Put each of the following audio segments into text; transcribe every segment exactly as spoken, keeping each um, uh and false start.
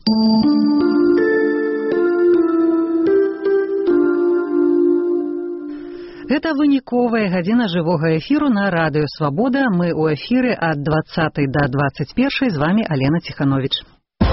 Гэта выніковая гадзіна жывога эфіру на радыё Свабода. Мы ў эфіры ад дваццатай да дваццаць першай. З вами Алена Ціхановіч.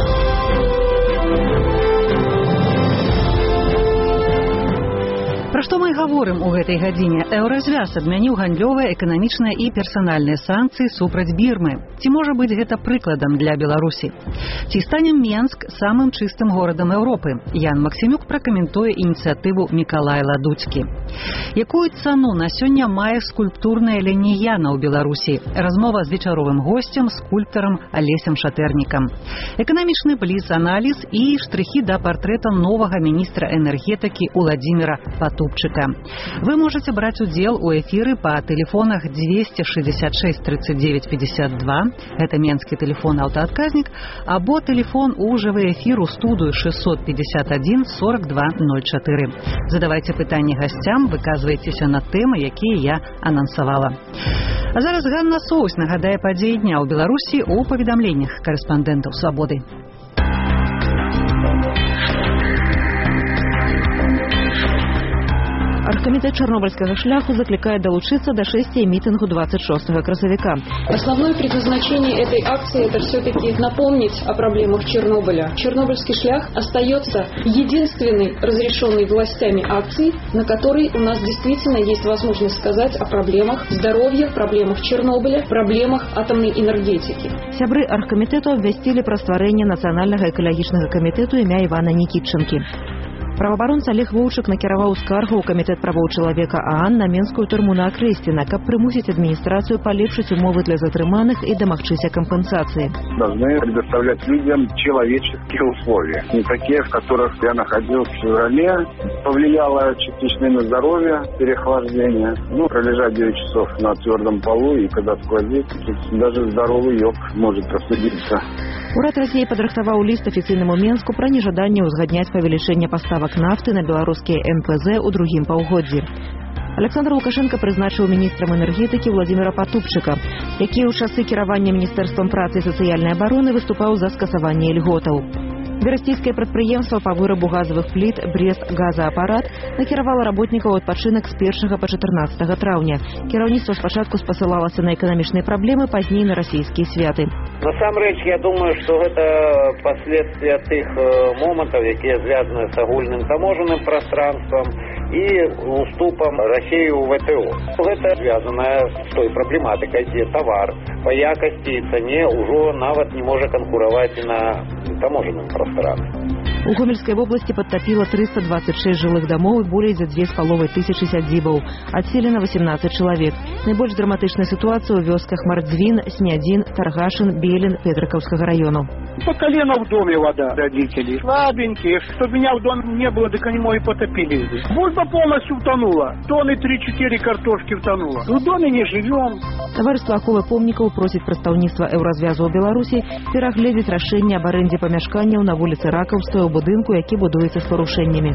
Пра што мы гаворым у гэтай гадзіне? Еўразвяз адмяніў гандлёвыя, эканамічныя і персанальныя санкцыі супраць Бірмы. Ці можа быць гэта прыкладам для Беларусі? Ці стане Менск самым чыстым горадам Еўропы? Ян Максімюк пракаментуе ініцыятыву Мікалая Ладуцкі. Якую цану на сёння мае скульптурная лінія ў Беларусі? Размова з вечаровым госцем, скульптарам Алесем Шатэрнікам. Эканамічны бліц-аналіз і штрыхі да партрэта новага міністра энергетыкі Уладзіміра Патупчыка. Вы можете браць удзел у эфіры па тэлефонах двести шестьдесят шесть тридцать девять пятьдесят два, гэта менскі тэлефон аўтаадказнік, або тэлефон у жывы эфір у студыю шестьсот пятьдесят один сорок два ноль четыре. Задавайце пытанні гасцям, выказвайцеся на тэмы, якія я анансавала. А зараз Ганна Соус нагадае падзеі дня ў Беларусі у паведамленнях карэспандэнтаў Свабоды. Аргкамітэт чарнобыльскага шляху закликает долучиться до шествия митингу двадцать шестого красовика. Основное предназначение этой акции – это все-таки напомнить о проблемах Чернобыля. Чернобыльский шлях остается единственной разрешенной властями акцией, на которой у нас действительно есть возможность сказать о проблемах здоровья, проблемах Чернобыля, проблемах атомной энергетики. Сябры аргкамітэту абвясцілі пра стварэнне нацыянальнага экалагічнага камітэту імя Івана Нікітчынкі. Праваабаронца Олег Воўчык накіраваў скаргу ў камітэт правоў чалавека ААН на менскую турму на Акрэсціна, каб прымусіць адміністрацыю палепшыць умовы для затрыманых і дамагчыся кампенсации. Должны предоставлять людям человеческие условия. Не такие, в которых я находился в феврале, повлияло частично на здоровье, переохлаждение. Ну, пролежать девять часов на твердом полу, и когда сквозит, даже здоровый йог может простудиться. Урад России падрыхтаваў ліст афіцыйнаму Менску пра нежаданне ўзгадняць павелічэнне паставак нафты на беларускія эн пэ зэ ў другім паўгоддзі. Александр Лукашенко прызначыў міністрам энергетыкі Уладзіміра Патупчыка, які ў часы кіравання Міністэрствам працы і сацыяльнай абароны выступаў за скасаванне ільготаў. Берасційскае прадпрыемства па вырабу газавых пліт «Брест-газаапарат» накіравала работнікаў адпачынак з першага па чатырнаццатага траўня. Кіраўніцтва спачатку спасылалася на эканамічныя праблемы, пазней на расійскія святы. Насамрэч, я думаю, што гэта паследствия тых момантаў, якія звязаны з агульным таможенным прастранствам і уступам России ў вэ тэ о. Гэта звязана з той праблематыкай, дзе тавар па якасці і цане ўжо нават не можа канкураваць на таможенным прастранстве. У Гомельской области подтопило триста двадцать шесть жилых домов и более за две с половой тысячи сядзібаў. Отселено восемнадцать человек. Наибольш драматычная ситуация у вёсках Мардзвін, Снядзін, Таргашин, Белин, Петриківського району. По колено в доме вода, родители. Слабенькие, чтобы меня в доме не было, так они мои потопили здесь. Бульба полностью утонула. Тонны три-четыре картошки утонула. В доме не живем. Таварыства аховы помнікаў просіць прадстаўніцтва Еўразвязу ў Беларусі перагледзець рашэнне аб арэндзе памяшканняў на вуліцы Ракаўская ў будынку, які будуецца з парушэннямі.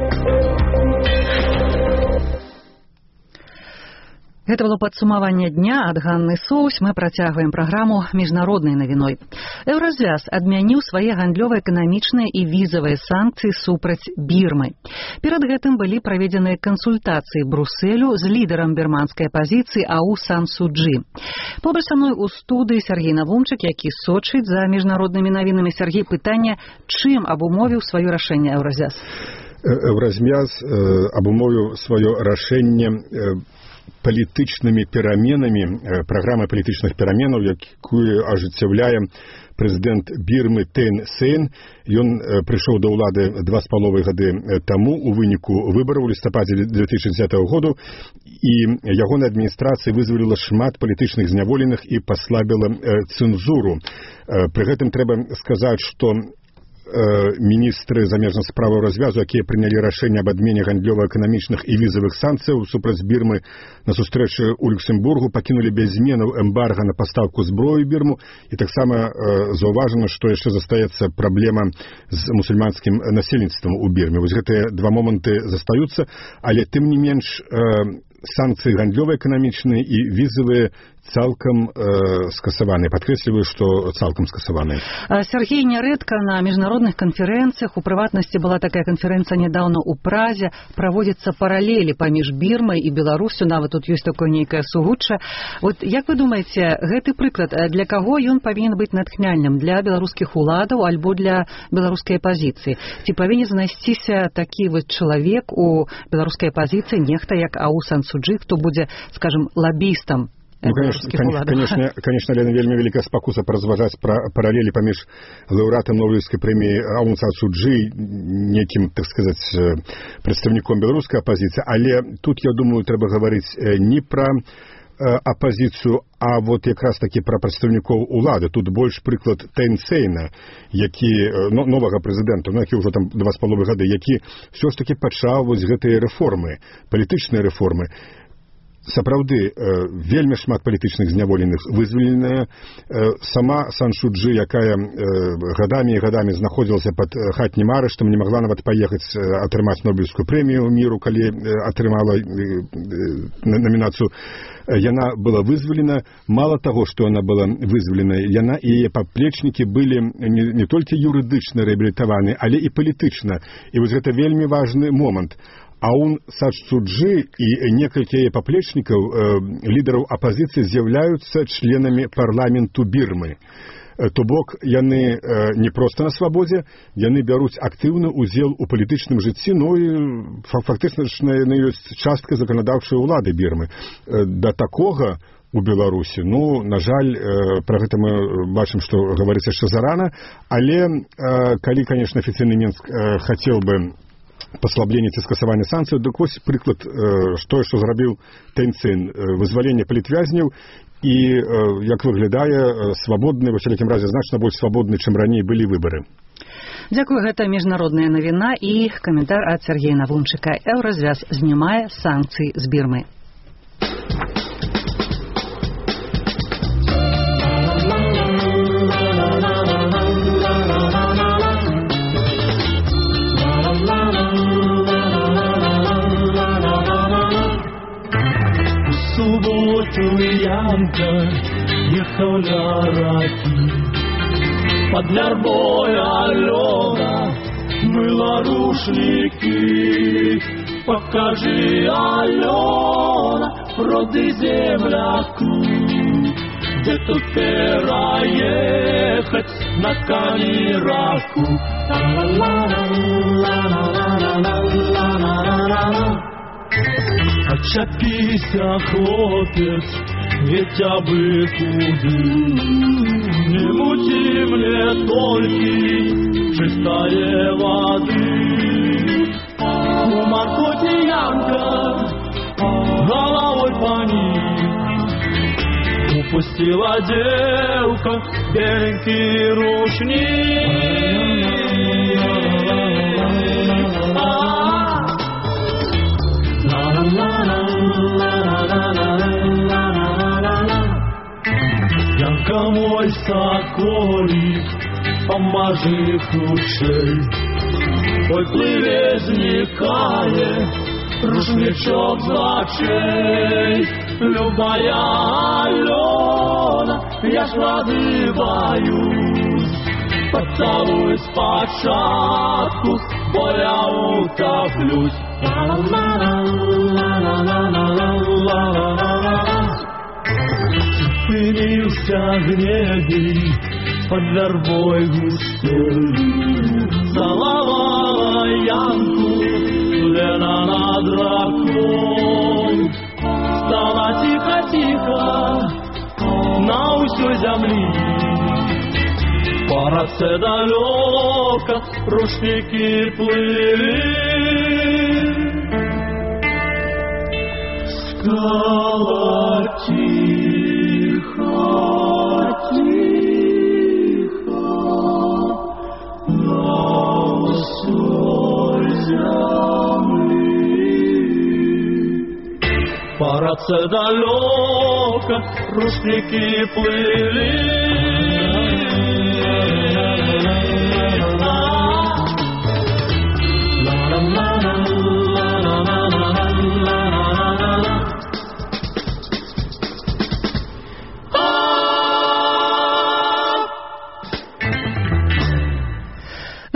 Гэта было падсумаванне дня ад Ганны Соус. Мы працягваем праграму міжнароднай навіной. Еўразвяз адмяніў свае гандлёва-эканамічныя і візавыя санкцыі супраць Бірмы. Перад гэтым былі праведзеныя кансультацыі Брусэлю з лідарам бірманскай апазіцыі Ау Сан Су Чжы. Побач са мной у студыі Сергей Навумчык, які сочыць за міжнароднымі навінамі. Сергей, пытанне, чым абумовіў сваё рашэнне Еўразвяз? Еўразвяз абумовіў сваё рашэнне палітычнымі пераменамі, праграмай палітычных пераменаў, якую ажыццяўляе прэзідэнт Бірмы Тэн Сейн. Ён прыйшоў да ўлады два з паловай гады таму у выніку выбараў у лістападзе две тысячи дзесятого году, і ягоная адміністрацыя вызваліла шмат палітычных зняволеных і паслабіла цэнзуру. Пры гэтым трэба сказаць, што міністры замежных справаў развязу, якія прынялі рашэнне аб адмене гандлёва-эканамічных і візавых санкцыяў супраць Бірмы на сустрэчы ў Люксембургу, пакінулі без зменаў эмбарга на пастаўку зброі Бірму, і таксама заўважана, што яшчэ застаецца праблема з мусульманскім насельніцтвам у Бірме. Вось гэтыя два моманты застаюцца, але тым не менш санкцыі гандлёва-эканамічныя і візавыя цалкам э, скасаваныя. Падкрэсліваю, што цалкам скасаваныя. Сергей, нярэдка на міжнародных канферэнцыях, у прыватнасці была такая канферэнцыя нядаўна ў Празе, праводзяцца паралелі паміж Бірмай і Беларусю, нават тут ёсць такое нейкае сугучча. Вот як вы думаеце, гэты прыклад, для каго ён павінен быць натхняльным? Для беларускіх уладаў альбо для беларускай апазіцыі? Ці павінен знайсціся такі вот чалавек у беларускай апазіцыі, нехта як Аун Сан Су Чжи, хто будзе, скажем, лабістам? Ну, конечно, конечно, конечно, Лена, вельмі вялікая спакуса паразважаць пра паралелі паміж лаўрэатам Нобелеўскай прэміі Аун Сан Су Чжи, некім, так сказаць, прадстаўніком беларускай апазіцыі, але тут, я думаю, трэба гаварыць не пра апазіцыю, а вот якраз такі пра прадстаўнікоў улады. Тут больш прыклад Тэн Цэйна, які, ну, новага прэзідэнта, ну, які ўжо там два з паловай гады, які ўсё ж такі пачаў вось гэтыя рэформы, палітычныя рэформы. Сапраўды, вельмі шмат палітычных зняволеных вызваленая. Сама Сан Су Чжи, якая гадамі і гадамі знаходзілася пад хатнім арыштам, не магла нават паехаць атрымаць Нобелеўскую прэмію міру, калі атрымала номінацыю. Яна была вызвалена. Мала таго, што яна была вызвалена, яна і яе паплечнікі былі не, не толькі юрыдычна рэабілітаваны, але і палітычна. І вось гэта вельмі важны момант. Аун Сан Су Чжи і некалькі яе паплечнікаў, э, лідараў апазіцыі, з'яўляюцца членамі парламенту Бірмы. То бок, яны э, не проста на свабодзе, яны бяруць актыўны ўдзел у палітычным жыцці, ну і фактычна яны ёсць частка заканадаўчай улады Бірмы. Э, да такога у Беларусі, ну, на жаль, э, пра гэта мы бачым, што гаварыць яшчэ зарана, але э, калі, конечно, афіцыйны Мінск э, хацеў бы паслаблення ці скасавання санкцыяў, дык вось прыклад, што што зрабіў Тэн Цэйн, вызваленне палітвязняў і, як выглядае, свабодны, ва ўсялякім разе, значна больш свабодны, чым раней былі выбары. Дзякую, гэта міжнародная навіна і каментар ад Сергея Навунчыка. Еўразвяз знімае санкцыі з Бірмы. Янка ехал на раки, под Нарбой Алена мыла рушники. Покажи, Алена, роды земляку, где тут переехать на Камераку. Отчепися, хлопец, ведь я бы куды. Не мути мне только чистая воды. У Маркоти Янка головой поник, упустила девка беленький рушник. Янка мой соколик, помажи худшей, ой, плыве, зникає, рушничок зачей. Любая Алена, я ж надиваюсь, поцелуй спочатку, бо я утоплюсь. Спинился гневий под вербой густой, целовала Янку Лена над раком. Стала тихо-тихо на усю земли, по роце далеко рушники плыли. Стала тихо, тихо на усю земли, по роце далеко рушники плыли.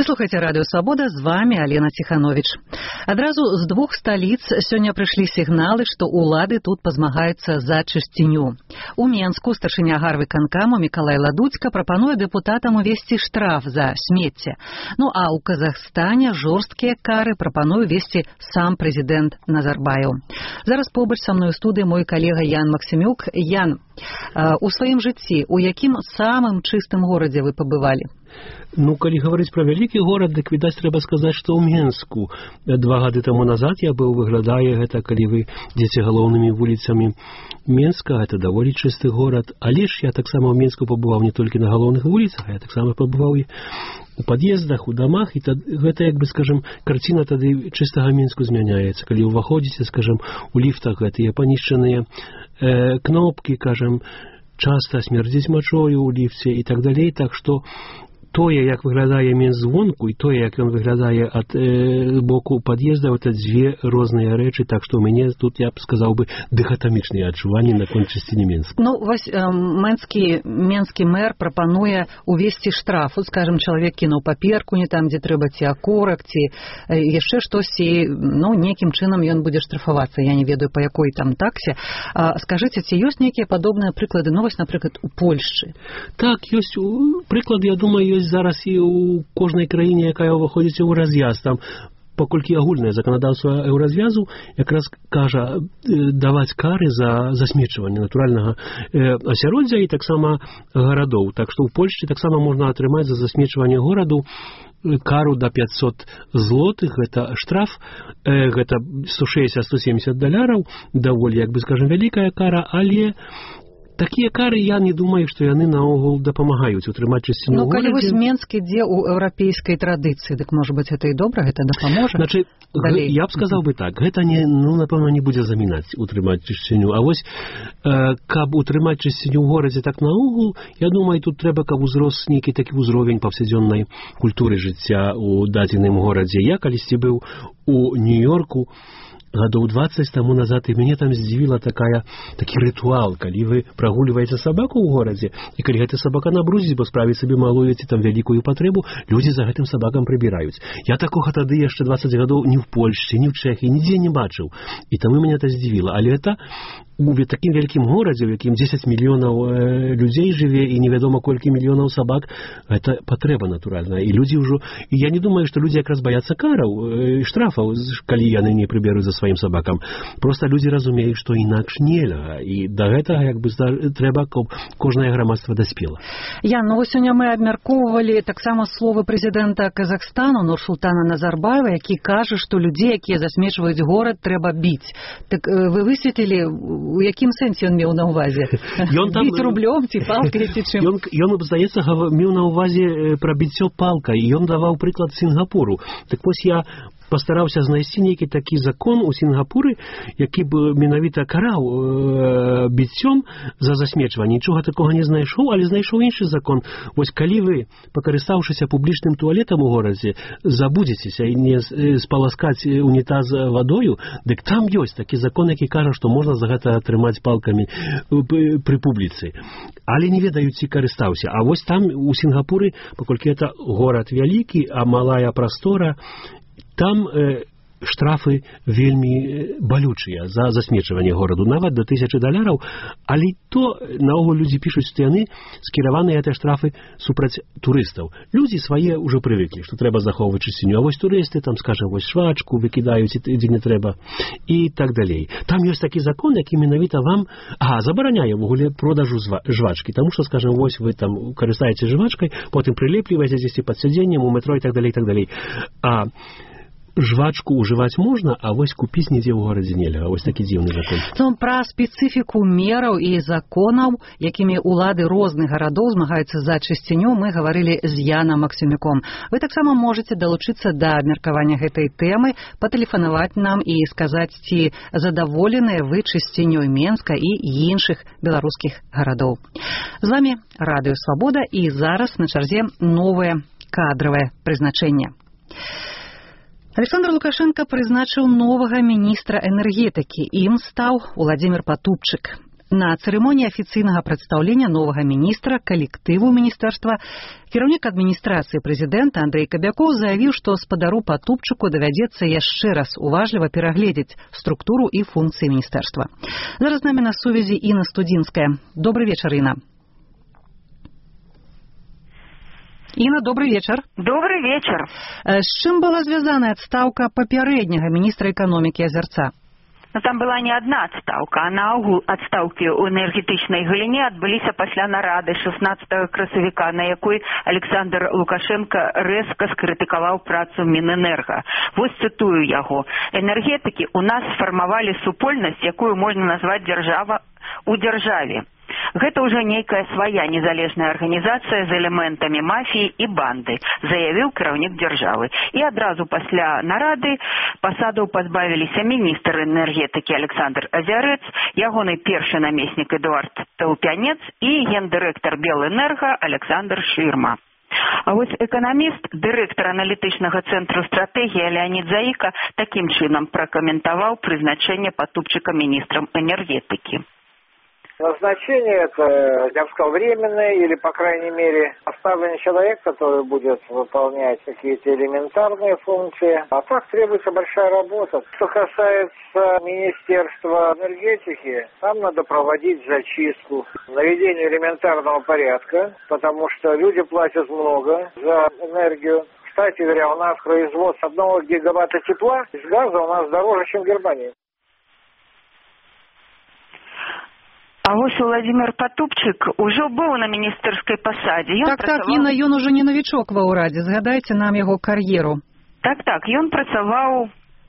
Вы слухаеце радыё Свабода, з вами Алена Ціхановіч. Адразу з двух сталіц сёння прыйшлі сігналы, што ўлады тут пазмагаюцца за чысціню. У Менску старшыня гарвыканкаму Мікалай Ладуцька прапануе дэпутатам увесці штраф за смецце. Ну а ў Казахстане жорсткія кары прапануе весці сам прэзідэнт Назарбаеў. Зараз побач са мной у студыі мой калега Ян Максімюк. Ян, у сваім жыцці у якім самым чыстым горадзе вы пабывалі? Ну, калі гаварыць пра вялікі горад, дык, відаць, трэба сказаць, што ў Менску. Два гады таму назад я быў, выглядае гэта, калі вы ідзеце галоўнымі вуліцамі Менска, гэта даволі чысты горад. Але ж я таксама ў Менску пабываў не толькі на галоўных вуліцах, а я таксама пабываў і у пад'ездах, у дамах, і тад, гэта, як бы, скажам, карціна тады чыстага Менску змяняецца. Калі ўваходзіце, скажам, у ліфтах гэтыя панішчаныя э, кнопкі, кажам, часта смердзіць мачою ў ліфце і так далей, так што тое, як выглядае Менск звонку, і тое, як ён выглядае ад э, боку пад'езда, гэта дзве розныя рэчы, так што ў мяне тут, я б сказаў бы, дыхатамічныя адчуванні наконт чысціні Менска. Ну, вось э, менскі, менскі мэр прапануе увесці штраф. Вот, скажем, чалавек кінуў паперку не там, дзе трэба, ці акурак, ці э, яшчэ штосьці, ну, нейкім чынам ён будзе штрафавацца. Я не ведаю, па якой там таксе. А, скажыце, ці ёсць нейкія падобныя прыклады? Ну, вось, напрыклад, у Польшчы. Так, ёсць прыклады, я думаю, ёсць зараз і ў кожнай краіне, якая ўваходзіць у развяз. Там, паколькі агульнае заканадаўства еўразвязу якраз кажа даваць кары за засмечванне натуральнага э, асяроддзя і таксама гарадоў. Так што ў Польшчы таксама можна атрымаць за засмечванне гораду кару да пятьсот злотых, гэта штраф, э, гэта сто шэсцьдзесят - сто семьдесят даляраў, даволі, як бы скажем, вялікая кара, але такія кары, я не думаю, што яны наогул дапамагаюць утрымаць чысціну ў горадзе. Ну, калі вось Менск ідзе ў еўрапейскай традыцыі, дык, можа быць, гэта і добра, гэта дапаможа? Значы, я б сказаў бы так, гэта, не, ну, напэўна, не будзе замінаць утрымаць чысціню. А вось, э, каб утрымаць чысціню ў горадзе так наогул, я думаю, тут трэба, каб узрос нейкі такі ўзровень паўсядзённай культуры жыцця ў дадзеным горадзе. Я калісьці быў у Нью-Йорку, гадоў дваццаць таму назад, і мяне там здзівіла такая, такі рытуал, калі вы прагульваеце сабаку ў горадзе, і калі гэта сабака набрудзіць, бо справіць сабе малую ці там вялікую патрэбу, людзі за гэтым сабакам прыбіраюць. Я такога тады яшчэ дваццаць гадоў ні ў Польшчы, ні ў Чэхіі, нідзе не бачыў. І таму мяне это здзівіла. Але это у такім вялікім горадзе, у якім дзесяць мільёнаў э, людзей жыве і невядома колькі мільёнаў сабак, гэта патрэба натуральная. І людзі ўжо, і я не думаю, што людзі якраз баяцца караў, э, штрафаў, калі яны не прыберуць за сваім сабакам. Просто людзі разумеюць, што інакш нельга. І да гэтага, як бы, трэба, каб кожнае грамадства даспела. Ян, ну вось сёння мы абмяркоўвалі таксама словы прэзідэнта Казахстану Нурсултана Назарбаева, які кажа, што людзей, якія засмечваюць горад, трэба біць. Так э, вы высветлілі, у якім сэнсе ён меў на ўвазе? Біць рублём ці палкай ці чым? Ён, ён, здаецца, меў на ўвазе пра біццё палкай, і ён даваў прыклад Сінгапуру. Так вось я пастараўся знайсці нейкі такі закон у Сінгапуры, які б менавіта караў э, біццём за засмечванне. Нічога такога не знайшоў, але знайшоў іншы закон. Вось калі вы, пакарыстаўшыся публічным туалетам у горадзе, забудзецеся і не э, спаласкаць унітаз вадою, дык там ёсць такі закон, які кажа, што можна за гэта атрымаць палкамі э, пры публіцы. Але не ведаюць, ці карыстаўся. А вось там у Сінгапуры, паколькі это горад вялікі, а малая прастора, там э, штрафы вельмі балючыя за засмечванне гораду, нават да тысячы даляраў, але то наогул людзі пішуць, што яны скіраваныя гэтыя штрафы супраць турыстаў. Людзі свае ўжо прывыклі, што трэба захоўваць чысціню, а вось турысты там, скажам, вось швачку выкідаюць, дзе не трэба, і так далей. Там ёсць такі закон, які менавіта вам а, забараняе ввогуле продажу жвачкі, таму што, скажам, вось вы там карыстаеце жвачкай, потым прылепліваеце дзесьці пад сядзеннем у метро і так далей, і так далей. А жвачку ўжываць можна, а вось купіць нідзе ў горадзе нельга. Вось такі дзіўны закон. Ну, пра спецыфіку мераў і законаў, якімі ўлады розных гарадоў змагаюцца за чысціню, мы гаварылі з Янам Максімюком. Вы таксама можаце далучыцца да абмеркавання гэтай тэмы, патэлефанаваць нам і сказаць, ці задаволеныя вы чысцінёй Менска і іншых беларускіх гарадоў. З вамі Радыё Свабода, і зараз на чарзе новае кадравае прызначэнне. Александр Лукашенко прызначыў новага міністра энергетыкі. Ім стаў Уладзімір Патубчык. На цырымоніі афіцыйнага прадстаўлення новага міністра калектыву міністэрства кіраўнік адміністрацыі прэзідэнта Андрэй Кабякоў заявіў, што спадару Патупчыку давядзецца яшчэ раз уважліва перагледзець структуру і функцыі міністэрства. Зараз з намі на сувязі Інна Студзінская. Добрый вечар, Інна. Інна, добрый вечар. Добрый вечар. З чым была звязана адстаўка папярэдняга міністра эканомікі Азярца? Но там была не одна отставка, а наогул отставки у энергетычнай галіне адбыліся пасля нарады шаснаццатага красавіка, на якой Александр Лукашенко рэзка скрытыкаваў працу Мінэнерга. Вось цытую яго. Энергетыкі у нас сфармавалі супольнасць, якую можна назваць дзяржава у дзяржаве. Гэта ўжо нейкая свая незалежная арганізацыя з элементамі мафіі і банды, заявіў кіраўнік дзяржавы. І адразу пасля нарады пасадаў пазбавіліся міністр энергетыкі Александр Азярэц, ягоны першы намеснік Эдуард Таўпянец і гендырэктар Белэнерга Александр Шырма. А вось эканаміст, дырэктар аналітычнага цэнтру стратэгія Леонид Заіка такім чынам пракаментаваў прызначэнне Патупчыка міністрам энергетыкі. Назначение это, я бы сказал, временное или, по крайней мере, поставленный человек, который будет выполнять какие-то элементарные функции. А так требуется большая работа. Что касается Министерства энергетики, там надо проводить зачистку, наведение элементарного порядка, потому что люди платят много за энергию. Кстати говоря, у нас производство одного гигаватта тепла из газа у нас дороже, чем в Германии. А вось Владимир Патупчык ужо быў на міністэрскай пасадзе. Так, так, Інна, ён ужо не навічок ва ўрадзе. Згадайце нам яго кар'еру. Так, так, ён працаваў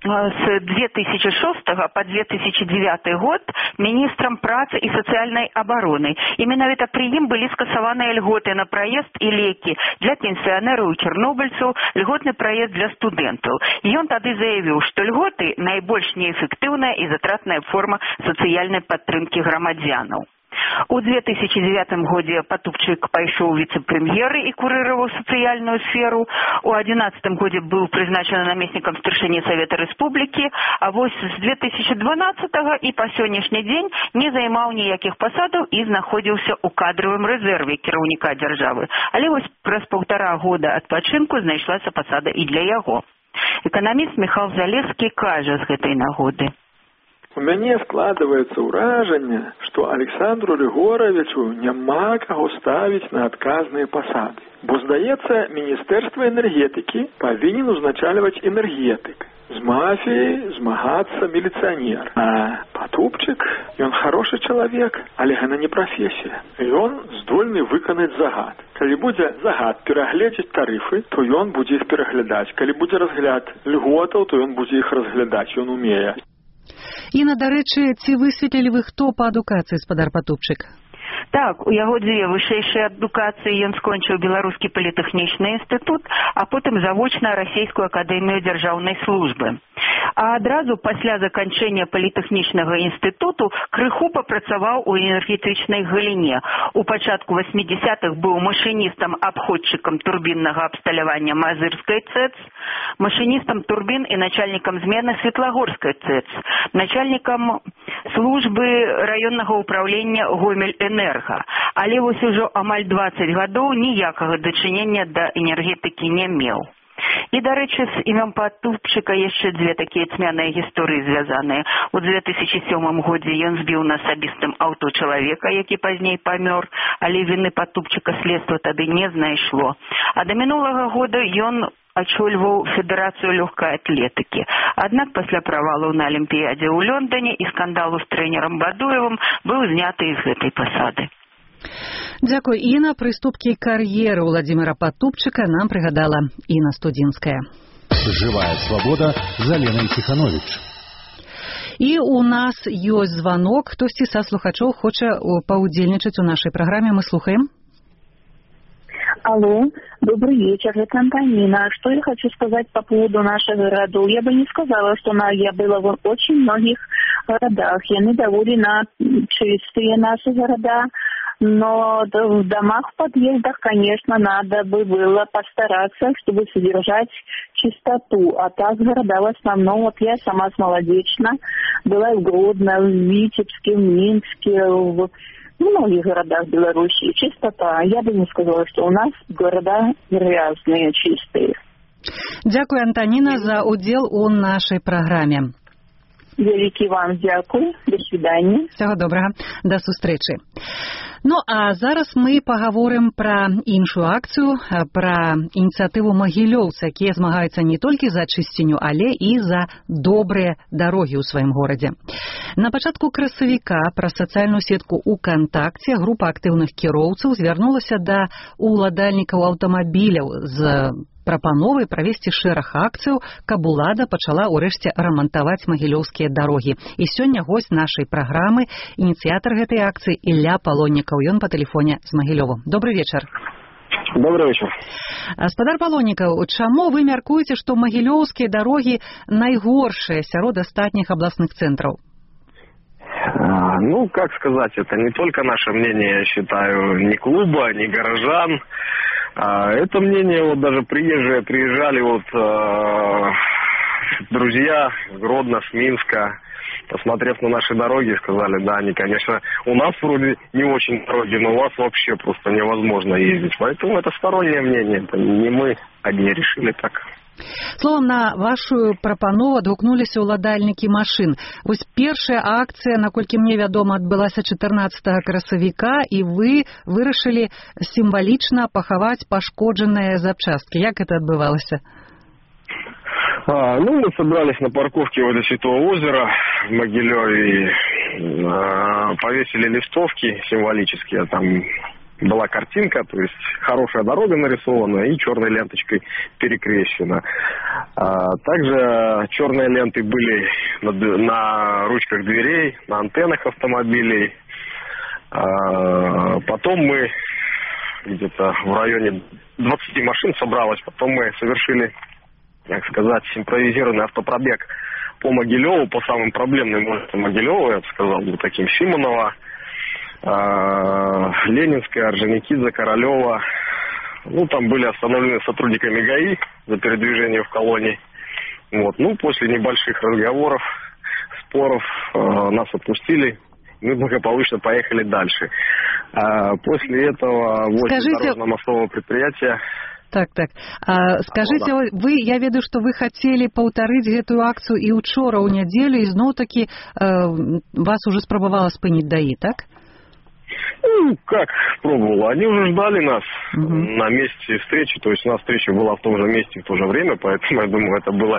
с две тысячи шестого по две тысячи девятый год министром працы и социальной обороны. И менавіта при ім были скасаваныя льготы на проезд и леки для пенсионеров и чернобыльцев, льготный проезд для студентов. И он тады заявил, что льготы наибольш неэффективная и затратная форма социальной подтрымки громадзянаў. У две тысячи девятым годзе Патупчык пайшоў віцэ-прэм'еры і курыраваў сацыяльную сферу. У две тысячи одиннадцатым годзе быў прызначаны намеснікам старшыні Савета Рэспублікі, а вось з две тысячи дванаццатага і па сённяшні дзень не займаў ніякіх пасадаў і знаходзіўся ў кадравым рэзерве кіраўніка дзяржавы. Але вось праз паўтара года адпачынку знайшлася пасада і для яго. Эканаміст Міхал Залескі кажа з гэтай нагоды. У мяне складываецца ўражанне, што Александру Рыгоровичу няма каго ставіць на адказныя пасады. Бо, здаецца, Міністэрства энергетыкі павінен узначальваць энергетык. З мафіяй змагацца міліцыянер. А Патупчык, ён хорошы чалавек, але гэта не прафесія. Ён здольны выканаць загад. Калі будзе загад перагледзець тарыфы, то ён будзе іх пераглядаць. Калі будзе разгляд льготаў, то ён будзе іх разглядаць, ён умее. Інна, дарэчы, ці высветлілі вы, хто па адукацыі спадар Патупчык? Так, у яго дзве вышэйшыя адукацыі. Ён скончыў Беларускі політэхнічны інстытут, а потым завочна Расійскую акадэмію дзяржаўнай службы. А адразу пасля заканчэння політэхнічнага інстытуту крыху папрацаваў у энергетычнай галіне. У пачатку восьмидесятых быў машыністам-абходчыкам турбіннага абсталявання Мазырскай ЦЭЦ, машыністам турбін і начальнікам змены Светлагорскай ЦЭЦ, начальнікам службы раённага ўправлення Гомель-Энерга. Але вось ужо амаль дваццаць гадоў ніякага дачынення да энергетыкі не меў. І, дарэчы, з імем Патупчыка яшчэ дзве такія цьмяныя гісторыі звязаныя. У две тысячи сёмым годзе ён збіў на асабістым аўто чалавека, які пазней памёр, але віны Патупчыка следства тады не знайшло. А да мінулага года ён ачольваў Федэрацыю лёгкай атлетыкі. Аднак пасля правалу на Алімпіядзе ў Лондоне і скандалу з трэнерам Бадуевым быў зняты з гэтай пасады. Дзякуй, Інна. Прыступкі кар'еры Владимира Патупчыка нам прыгадала Інна Студзінская. Живая свобода за Леной Тиханович. І у нас ёсць званок. Хтосьці са слухачоў хоча паўдзельнічаць у нашай праграме. Мы слухаем. Алло, добрый вечер, это Антонина. Что я хочу сказать по поводу наших городов? Я бы не сказала, что я была в очень многих городах. Я не довольна чистые наши города. Но в домах, в подъездах, конечно, надо бы было постараться, чтобы содержать чистоту. А так города в основном, вот я сама с Молодечно, была в Гродно, в Витебске, в Минске, в многих городах Беларуси. Чистота. Я бы не сказала, что у нас города грязные, чистые. Дякую, Антоніна, за удзел у нашай праграме. Вялікі вам дзякуй. До свидання. Всяго добрага. Да сустрэчы. Ну, а зараз мы пагаворым пра іншую акцыю, пра ініцыятыву магілёўца, якія змагаюцца не толькі за чысціню, але і за добрыя дарогі ў сваім горадзе. На пачатку красавіка праз сацыяльную сетку УКонтакце група актыўных кіроўцаў звярнулася да уладальнікаў аўтамабіляў з прапановай правесці шэраг акцыяў, каб улада пачала ўрэшце рамантаваць магілёўскія дарогі. І сёння госць нашай праграмы, ініцыятар гэтай акцыі Ілля Палоннікаў. Ён па тэлефоне з Магілёва. Добры вечар. Добрый вечер. Спадар Палоннікаў, чаму вы мяркуеце, што магілёўскія дарогі найгоршыя сярод астатніх абласных цэнтраў? А, ну, как сказать, это не только наше мнение, я считаю, ни клуба, ни горожан. А, это мнение, вот даже приезжие, приезжали вот э, друзья с Гродно, с Минска, посмотрев на наши дороги, сказали, да, они, конечно, у нас вроде не очень дороги, но у вас вообще просто невозможно ездить. Поэтому это стороннее мнение, это не мы одни решили так. Словом, на вашу прапанову адгукнуліся ўладальнікі машын. Вось першая акцыя, наколькі мне вядома, адбылася чатырнаццатага красавіка, і вы вырашылі сімвалічна пахаваць пашкоджаныя запчасткі. Як это адбывалася? А, ну, мы собрались на парковке возле Святого озера в Могилеве, а, повесили листовки символические, там была картинка, то есть хорошая дорога нарисована и черной ленточкой перекрещена. А, также черные ленты были на, на ручках дверей, на антеннах автомобилей. А, потом мы где-то в районе двадцати машин собралось, потом мы совершили, как сказать, импровизированный автопробег по Могилеву, по самым проблемным улицам Могилева, я бы сказал, вот таким Симонова, Ленинская, Орджоникидзе, Королева. Ну, там были остановлены сотрудниками ГАИ за передвижение в колонии. Вот. Ну, после небольших разговоров, споров э, нас отпустили. Мы благополучно поехали дальше. А после этого восемь дорожно-мостового предприятия. Так, так. А, скажите, а, да. вы, я ведаю, что вы хотели паўтарыць гэтую акцию и учора ў нядзелю, и зноў-таки э, вас уже спрабавала спыніць ДАИ, так? Ну, как пробовала. Они уже ждали нас угу. на месте встречи. То есть у нас встреча была в том же месте в то же время, поэтому, я думаю, это было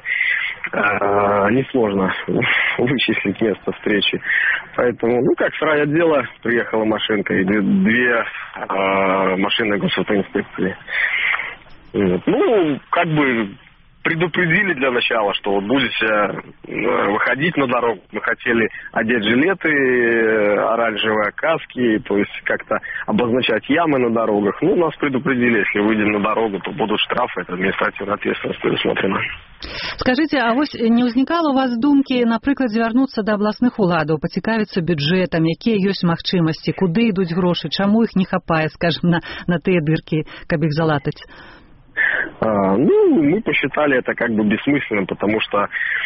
э, несложно вычислить место встречи. Поэтому, ну, как с райотдела приехала машинка и две, две э, машины госавтоинспекции. Вот. Ну, как бы предупредили для начала, что вот будете выходить на дорогу. Мы хотели одеть жилеты, оранжевые каски, то есть как-то обозначать ямы на дорогах. Ну, нас предупредили, если выйдем на дорогу, то будут штрафы, это административная ответственность предусмотрена. Скажите, а вось не ўзнікала у вас думкі, напрыклад, звярнуцца да абласных уладаў, пацікавіцца бюджэтам, якія ёсць магчымасці, куды ідуць грошы, чаму іх не хапае, скажем, на, на тыя дыркі, каб іх залатаць? А, ну, мы посчитали это как бы бессмысленным, потому что,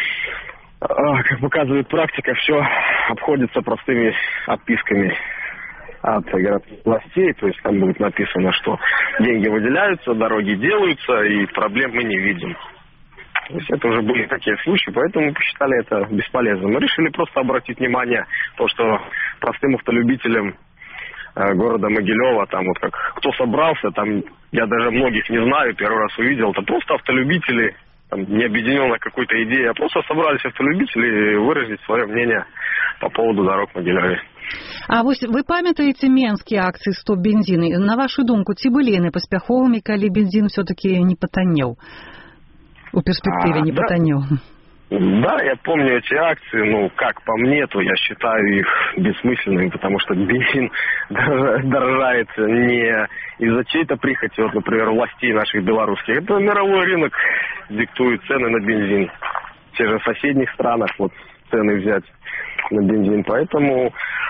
а, как показывает практика, все обходится простыми отписками от городских властей, то есть там будет написано, что деньги выделяются, дороги делаются, и проблем мы не видим. То есть это уже были такие случаи, поэтому мы посчитали это бесполезным. Мы решили просто обратить внимание на то, что простым автолюбителям города Могилева, там вот как кто собрался, там я даже многих не знаю, первый раз увидел, это просто автолюбители, там, не объединенно какой-то идеей, а просто собрались автолюбители выразить свое мнение по поводу дорог Могилеве. А вось вы памятаеце менскія акцыі «Стоп бензин»? На вашу думку, ці былі яны паспяховымі, калі бензин все-таки не потаннеў? У перспективе а, не да. потанеў? Да, я помню эти акции, ну, как по мне, то я считаю их бессмысленными, потому что бензин дорожает не из-за чьей-то прихоти, вот, например, властей наших белорусских. Это мировой рынок диктует цены на бензин. В тех же соседних странах вот цены взять на бензин. Поэтому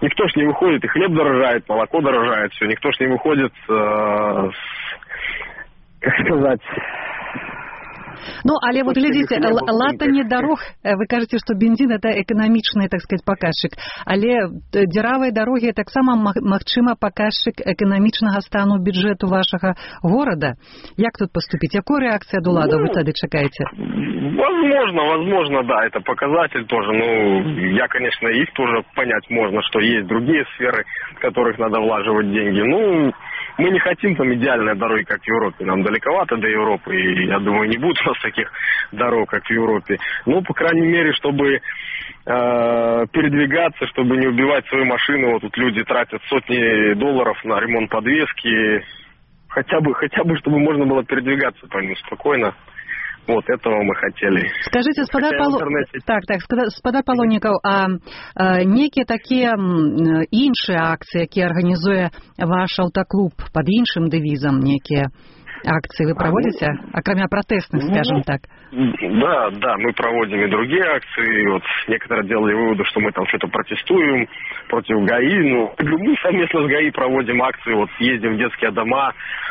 никто ж не выходит, и хлеб дорожает, молоко дорожает, все, никто ж не выходит, э, как сказать... Ну, але вот глядзіце, латанне дарог, вы кажаце, што бензін это эканамічны, так сказать, паказчык, але дзіравыя дарогі таксама магчыма паказчык эканамічнага стану бюджэту вашага горада. Як тут поступить? Якой рэакцыі ад уладаў вы тады чакаеце? Возможно, возможно, да, это показатель тоже. Ну, я, конечно, их тоже понять можно, что есть другие сферы, в которых надо влаживать деньги. Ну, мы не хотим там идеальной дороги, как в Европе. Нам далековато до Европы, и, я думаю, не будет у нас таких дорог, как в Европе. Ну, по крайней мере, чтобы э, передвигаться, чтобы не убивать свою машину. Вот тут люди тратят сотни долларов на ремонт подвески. Хотя бы, хотя бы, чтобы можно было передвигаться по ним спокойно. Вот этого мы хотели. Скажите, спадар Пало... интернете... так, так, спадар Палонікаў, а, а некія такія іншыя акцыі, якія арганізуе ваш аўтаклуб под іншым дэвізам, некія акции вы проводите, а, акрамя протестных, скажем так? Да, да, мы проводим и другие акции. Вот некоторые делали выводы, что мы там что-то протестуем против ГАИ. Ну, мы совместно с ГАИ проводим акции, вот ездим в детские дома,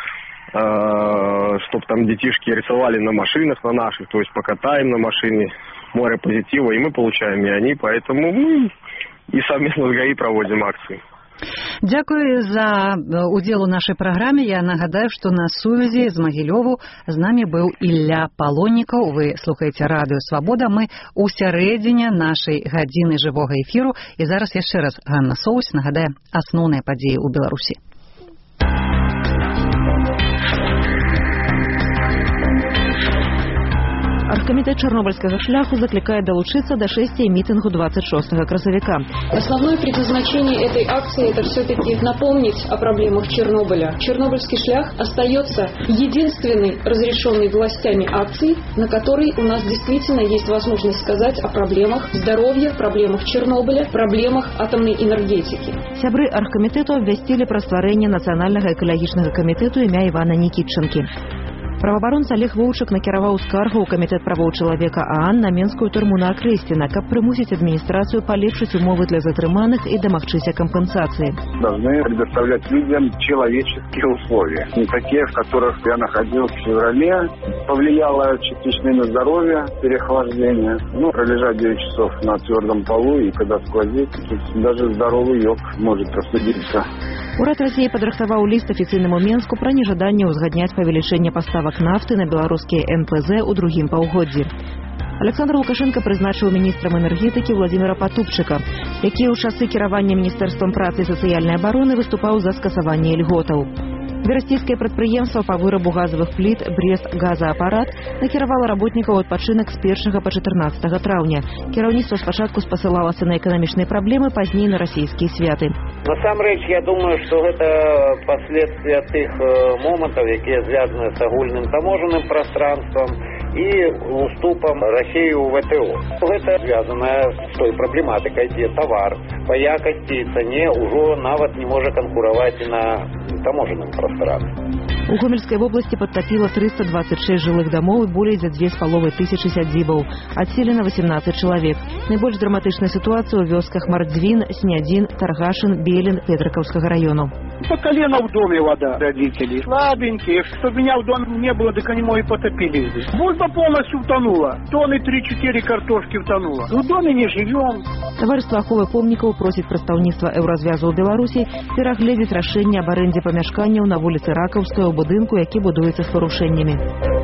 чтобы там детишки рисовали на машинах на наших, то есть покатаем на машине, море позитива, и мы получаем, и они, поэтому мы и совместно с ГАИ проводим акции. Дякую за удзел у нашай праграме. Я нагадаю, што на сувязі з Магілёву з намі быў Ілля Палонікаў. Вы слухаеце радыё Свабода. Мы у сярэдзіне нашай гадзіны жывога эфіру. І зараз яшчэ раз Ганна Соус нагадае асноўныя падзеі ў Беларусі. Аргкамітэт чарнобыльскага шляху закликает долучиться до шествия митингу двадцать шестого красовика. Основное предназначение этой акции – это все-таки напомнить о проблемах Чернобыля. Чернобыльский шлях остается единственной разрешенной властями акцией, на которой у нас действительно есть возможность сказать о проблемах здоровья, проблемах Чернобыля, проблемах атомной энергетики. Сябры аргкамітэту абвясцілі пра стварэнне нацыянальнага экалагічнага камітэту імя Івана Нікітчынкі. Праваабаронца Олег Воўчык накіраваў скаргу ў камітэт правоў чалавека ААН на менскую турму на Акрэсціна, каб прымусіць адміністрацыю палепшыць умовы для затрыманых і дамагчыся кампенсации. Должны предоставлять людям человеческие условия. Не такие, в которых я находился в феврале. Повлияло частично на здоровье, переохлаждение. Ну, пролежать девять часов на твердом полу, и когда сквозит, даже здоровый йог может простудиться. Урад России падрыхтаваў ліст афіцыйнаму Менску пра нежаданне ўзгадняць павелічэнне паставак нафты на беларускія эн пэ зэ ў другім паўгоддзі. Александр Лукашенко прызначыў міністрам энергетыкі Владимира Патупчыка, які ў часы кіравання Міністэрствам працы і сацыяльнай абароны выступаў за скасаванне льготаў. Берасцейскае прадпрыемства па вырабу газавых пліт «Брест газаапарат» накіравала работнікаў адпачынак з першага па чатырнаццатага траўня. Кіраўніцтва спачатку спасылалася на эканамічныя праблемы, пазней на расійскія святы. Насамрэч, я думаю, што гэта паследствия тых момантаў, якія звязаны з агульным таможенным пространством і уступам России у вэ тэ о. Гэта звязана з той праблематыкай, дзе тавар па якасці і цане ўжо нават не можа канкураваць на таможенным пространстве. У Гомельской области подтопило триста двадцать шесть жилых домов и более за две с половой тысячи сядзібаў. Отселено восемнадцать человек. Найбольш драматычная ситуация у вёсках Мардзвін, Снядзін, Таргашин, Белин, Петрикаўскага району. По колено в доме вода, родители. Слабенькие, чтобы меня в доме не было, так они мои потопили здесь. Бульба полностью утонула. Тонны три-четыре картошки утонула. В доме не живем. Таварыства аховы помнікаў просіць прадстаўніцтва Еўразвязу ў Беларусі перагледзець рашэнне аб арэндзе памяшканняў на вуліцы Ракаўская ў будынку, які будуецца з парушэннямі.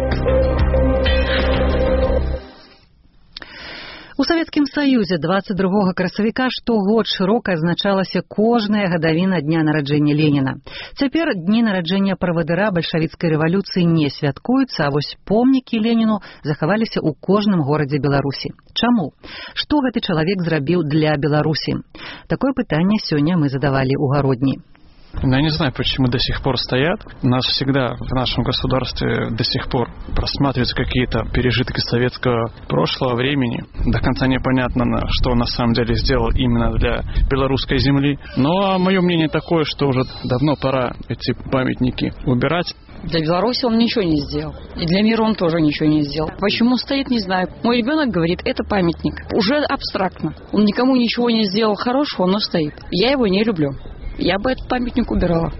У Савецкім Саюзе двадцать другога красавіка штогод шырока адзначалася кожная гадавіна дня нараджэння Леніна. Цяпер дні нараджэння правадыра бальшавіцкай рэвалюцыі не святкуюцца, а вось помнікі Леніну захаваліся ў кожным горадзе Беларусі. Чаму? Што гэты чалавек зрабіў для Беларусі? Такое пытанне сёння мы задавалі ў гародні. Но я не знаю, почему до сих пор стоят. У нас всегда в нашем государстве до сих пор просматриваются какие-то пережитки советского прошлого времени. До конца непонятно, что он на самом деле сделал именно для белорусской земли. Но мое мнение такое, что уже давно пора эти памятники убирать. Для Беларуси он ничего не сделал. И для мира он тоже ничего не сделал. Почему стоит, не знаю. Мой ребенок говорит, это памятник. Уже абстрактно. Он никому ничего не сделал хорошего, но стоит. Я его не люблю. Я бы этот памятник убирала.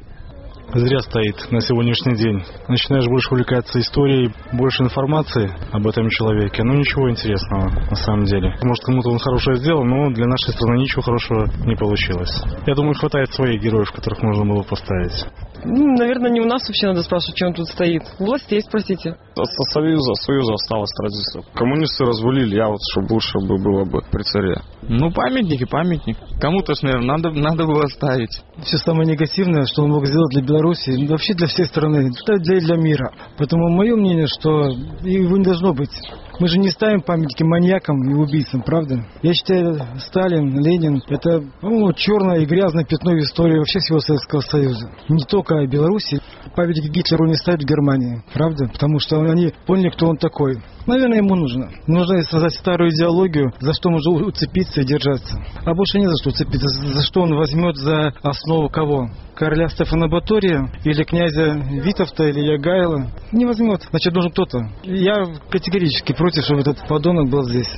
Зря стоит на сегодняшний день. Начинаешь больше увлекаться историей, больше информации об этом человеке. Ну, ничего интересного на самом деле. Может, кому-то он хорошее сделал, но для нашей страны ничего хорошего не получилось. Я думаю, хватает своих героев, которых можно было поставить. Ну, наверное, не у нас вообще надо спрашивать, чем он тут стоит. У властей спросите. От Союза, Союза осталась традиция. Коммунисты развалили, а вот чтобы лучше бы было бы при царе. Ну, памятник и памятник. Кому-то, наверное, надо, надо было ставить. Все самое негативное, что он мог сделать для Беларуси, вообще для всей страны, для, для мира. Поэтому мое мнение, что его не должно быть. Мы же не ставим памятники маньякам и убийцам, правда? Я считаю, Сталин, Ленин, это ну, черное и грязное пятно в истории вообще всего Советского Союза. Не только Беларуси. Памятники Гитлеру не ставят в Германии, правда? Потому что они поняли, кто он такой. Наверное, ему нужно. Нужно создать старую идеологию, за что можно уцепиться и держаться. А больше не за что уцепиться. За что он возьмет за основу кого? Короля Стефана Батория или князя Витовта или Ягайла? Не возьмет. Значит, должен кто-то. Я категорически против, чтобы этот подонок был здесь.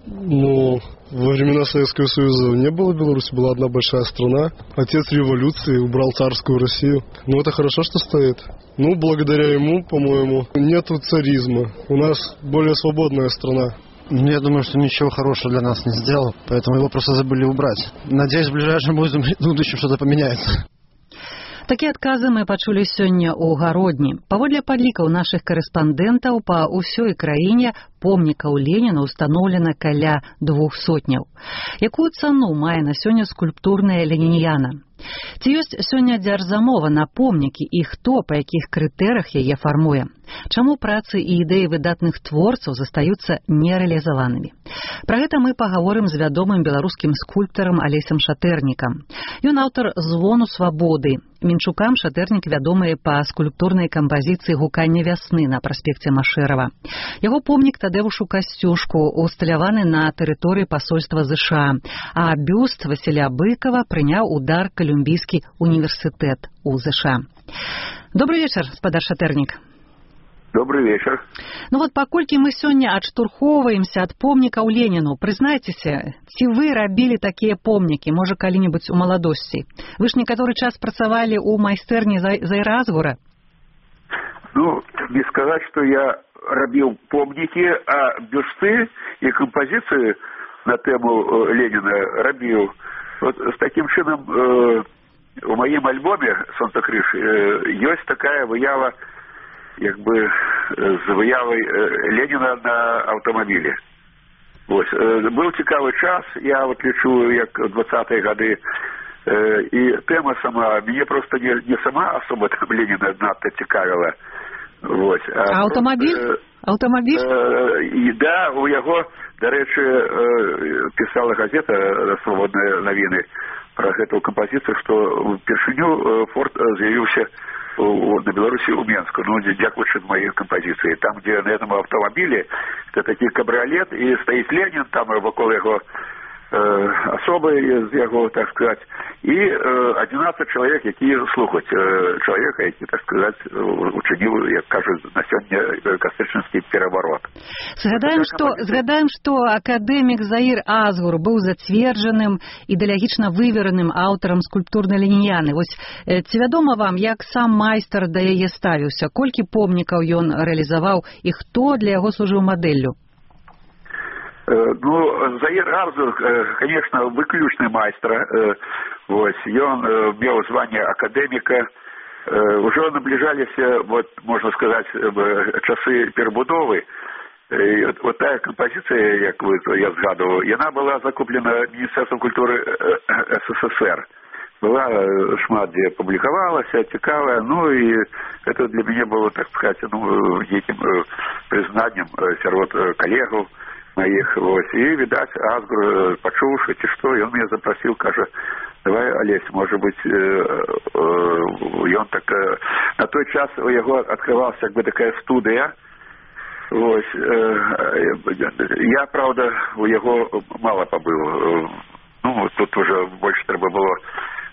Ну, во времена Советского Союза не было Беларуси, была одна большая страна. Отец революции убрал царскую Россию. Ну, это хорошо, что стоит. Ну, благодаря ему, по-моему, нету царизма. У нас более свободная страна. Я думаю, что ничего хорошего для нас не сделал, поэтому его просто забыли убрать. Надеюсь, в ближайшем будущем что-то поменяется. Такія адказы мы пачулі сёння ў гародні. Паводле падлікаў нашых корэспандэнтаў па ўсёй краіне помнікаў Леніна устаноўлена каля двух сотняў. Якую цану мае на сёння скульптурная ленініяна? Ці ёсць сёння дзяржзамова на помнікі і хто, па якіх крытэрыях яе фармуе? Чаму працы і ідэі выдатных творцаў застаюцца нерэалізаванымі? Пра гэта мы пагаворым з вядомым беларускім скульптарам Алесем Шатэрнікам. Ён аўтар «Звону свабоды». Мінчукам Шатэрнік вядомы па скульптурнай кампазіцыі «Гуканне вясны» на праспекце Машэрава. Яго помнік Тадэвушу Касцюшку усталяваны на тэрыторыі пасольства ЗША, а бюст Васіля Быкова прыняў удар Колумбійскі універсітэт у ЗША. Добрый вечер, спадар Шатэрнік. Добрый вечер. Ну вот, паколькі мы сёння адштурхоўваемся ад помнікаў Леніну, прызнайцеся, ці вы рабілі такія помнікі, можа, калі-небудзь у маладосці? Вы ж некаторы час працавалі ў майстэрні Зайразгура. Ну, не сказать, что я рабіў помнікі, а бюсты и композиции на тему Ленина рабіў. Вот с таким чином э, в моем альбоме «Санта-Крыш» э, есть такая выява, як бы з выявай Леніна на аўтамабілі. Вось. Быў цікавы час, я вот лічу, як двадцатыя гады, і тэма сама, мяне просто не, не сама асоба там Леніна надта цікавіла. Вось. А аўтамабіль? Аўтамабіль? І да, у яго, дарэчы, пісала газета «Свабодныя навіны» пра гэтую кампазіцыю, што упершыню Форд з'явіўся на Беларуси у Менска, ну, дякуючи моей композиции. Там, где на этом автомобиле, это такой кабриолет, и стоит Ленин, там вокруг его э, особы из его, так сказать, и э, одиннадцать человек, які слухать э, человека, які, так сказать, учинил, як кажут, на сегодня кастрычніцкі переворот. Згадаем, што, згадаем, што акадэмік Заір Азгур быў зацверджаным ідэалагічна вывераным аўтарам скульптурнай леніяны. Вось, ці вядома вам, як сам майстар да яе ставіўся? Колькі помнікаў ён рэалізаваў і хто для яго служыў мадэллю? Ну, Заир Азгур, конечно, выключный майстер. Вот, он имел звание академика. Уже наближались, вот, можно сказать, часы перебудовы. И вот, вот та композиция, як вы, я згадывал, и она была закуплена Министерством культуры СССР. Была шмат где публиковалась, цікавая, ну и это для меня было, так сказать, ну, неким признанием сярод коллегов моих. Вот. И, видать, Азгур почув, что, и он меня запросил, каже, давай, Олесь, может быть, э, э, он так, э, на той час у него открывалась, как бы, такая студия. Вот. Э, я, правда, у него мало побыл. Ну, тут уже больше треба было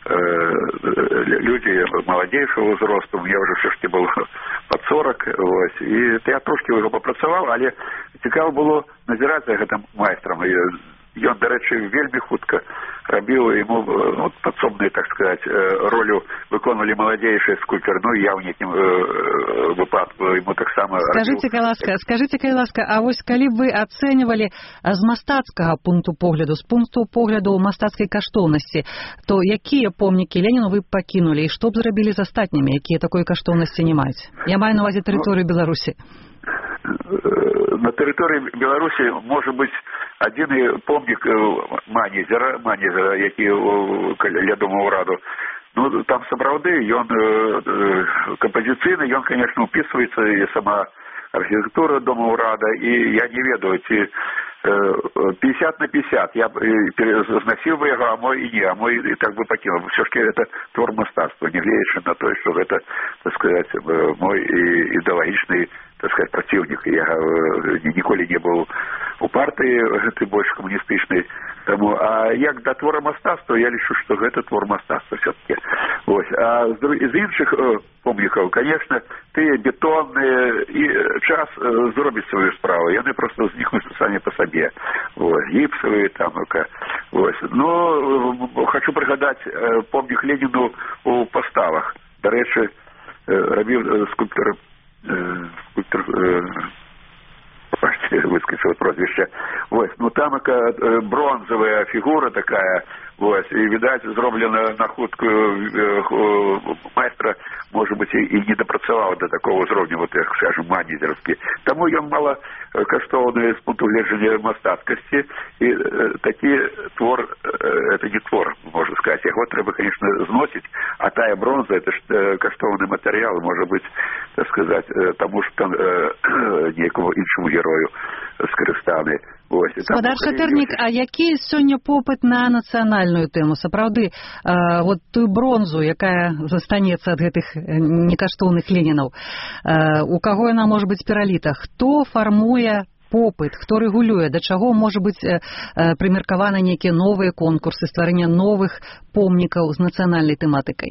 люди молодейшего возрасту, мне уже все-таки было под сорок, ось, і я трошки його попрацював, але цікаво було назирати за гэтым майстрам. Ён, до речі, вельми хутко робив, йому ну, подсобную, так сказать, роль виконували молодейшие скульпторы, ну, я в неким выпадку ему так само Скажите, кай ласка, скажите, кай ласка, а вось калі б вы ацэньвалі з мастацкага пункту погляду, з пункту погляду мастацкай каштоўнасці, то якія помнікі Леніну вы б пакінулі і што б зрабілі з астатнімі, якія такой каштоўнасці не маюць? Я маю на увазе тэрыторыю Беларусі. На территории Беларуси может быть один помник Манезера, Манезера, який ля Дома ўраду. Ну, там сапраўды, ён композицийный, он, конечно, уписывается, и сама архитектура Дома ўрада, и я не ведаю, ці пятьдесят на пятьдесят. Я зносил бы его, а мой и не, а мой и так бы покинул. Все-таки это твор мастацтва, не глядячи на то, что это, так сказать, мой идеологичный, так сказать, противник. Я ніколі не был у партии, ты больше коммунистичной. Тому, а як до твора мастацтва, я лічу, что это твор мастацтва все-таки. Ось. А из інших помнікаў, конечно, ты бетонные, и час зробить свою справу. Яны просто зникнут сами по себе. Ось. Гипсовые там. Ось. Но хочу пригадать помнік Ленину у Поставах. До речі, робив скульптор скульптор выскочила прозвище. Вот. Ну там э, бронзовая фигура такая, вот, и, видать, зроблена на хутку э, майстра, может быть, и, и не допрацавал до такого уровня, вот, як, скажем, манезерский. Тому ён мало каштоўны з пункту гледжання мастацкасці, и э, такі твор, э, это не твор, можно сказать, его треба, конечно, зносить, а тая бронза, это ж э, каштоўны материал, может быть, так сказать, э, тому что э, некому іншому герою скарыстаны. Спадар Шатэрнік, а які сёння попыт на нацыянальную тэму? Сапраўды, э, вот тую бронзу, якая застанецца ад гэтых некаштоўных Ленінаў, э, у каго яна можа быць пераліта? Хто фармуе попыт, хто рэгулюе, да чаго можа быць э, прымеркаваны нейкія новыя конкурсы, стварэнне новых помнікаў з нацыянальнай тэматыкай?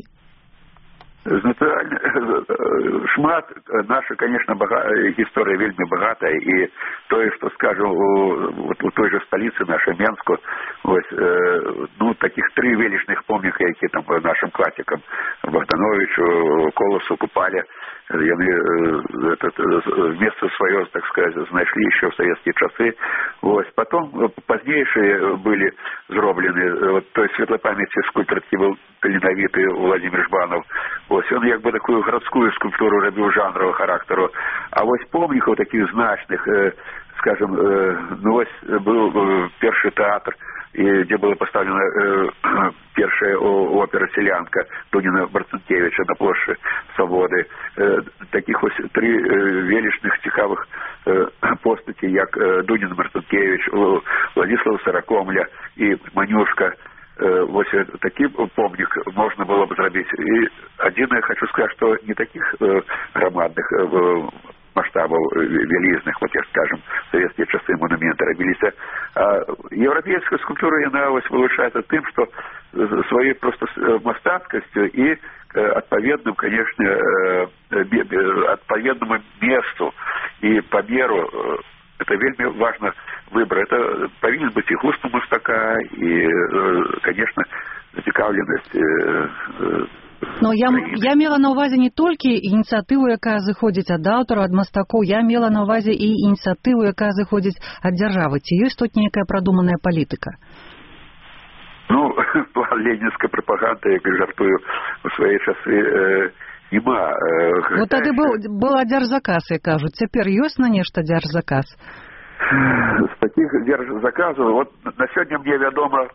Шмат наша, конечно, бага... история вельми богатая, и то, что, скажем, вот у той же столицы нашей, Менску, вот, э, ну, таких три величных помника, які там нашим классикам, Богдановичу, Колосу, Купале, яны э, этот, место свое, так сказать, знайшли еще в советские часы. Вот. Потом позднейшие были зроблены, вот, то есть в светлой памяти скульптор был таленовитый Владимир Жбанов. Ось он як бы такую городскую скульптуру робив жанрового характеру. А ось помнікаў таких значных, э, скажем, э, ну ось был э, перший театр, и где была поставлена э, первая опера «Селянка» Дуніна Марцинкевича на площади Свободы. Э, таких ось три э, величных цікавых э, постаті, як э, Дунін Марцинкевич, Владислав Сорокомля и Манюшка. Вот такий помник можно было бы зробить. И один я хочу сказать, что не таких э, громадных э, масштабов велизных, вот я скажем, в советские часы монументы робились. А европейская скульптура, она вылучается тем, что своей просто мастацкостью и отповедным, конечно, отповедному месту и по меру. Это вельми важно выбор. Это повинен быть и густу мастака, и, конечно, зацікавленасць. Но я, я мела на увазе не толькі ініцыятыву, якая зыходзіць ад аўтараў, ад мастакоў, я мела на увазе і ініцыятыву, якая зыходзіць ад дзяржавы. Ці ёсць тут нейкая прадуманая палітыка? Ну, план ленінскай прапаганды, як жартую у свае часы, э, нема. Э, вот тады был, была дзяржзаказ, як кажуць. Цяпер ёсць на нешта дзяржзаказ? З таких дзяржзаказаў, вот на сёння мне вядома,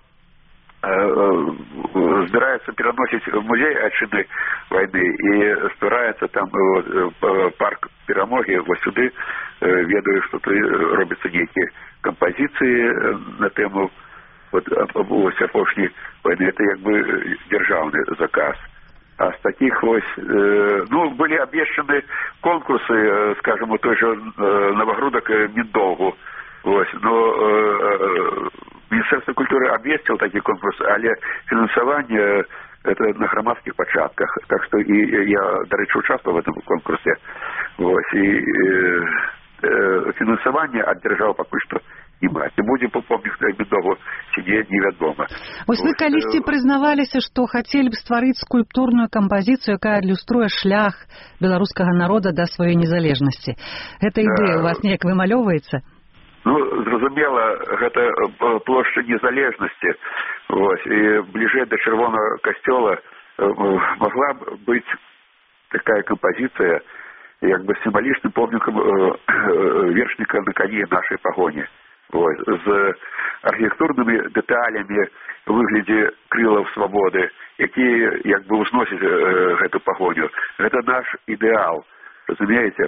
збираецца пераносіць музей айчыннай вайны і ствараецца там вот, парк перамогі. Вось сюды ведаю, што тут робяцца нейкія кампазіцыі на тэму вот, вось апошняй вайны. Это як бы дзяржаўны заказ. А з таких вось, э, ну, были обещаны конкурсы, э, скажем, у той же э, Новогрудок Миндолгу. Вот, но э, Министерство культуры обвестило такие конкурсы, але финансование это на громадских початках. Так что и я, до речі, участвовал в этом конкурсе. Вот, и э, э, финансование от державы пока что не брать. И будем по помню Медову сидеть невядома. Вось вы калісьці прызнаваліся, што хацелі б стварыць скульптурную кампазіцыю, якая адлюструе шлях беларускага народа да сваёй незалежнасці. Гэта ідэя у вас неяк вымалёваецца? Ну, зразумела, гэта плошча незалежнасці. Вось, і бліжэй да чырвонага касцёла могла б быць такая кампазіцыя, як бы сімвалічным помнікам вершніка на коне нашай пагоні. Вот, з архітэктурнымі дэталямі у выглядзе крылаў свабоды, якія як бы ўзносяць э, гэту пагоню. Гэта наш ідэал, разумееце?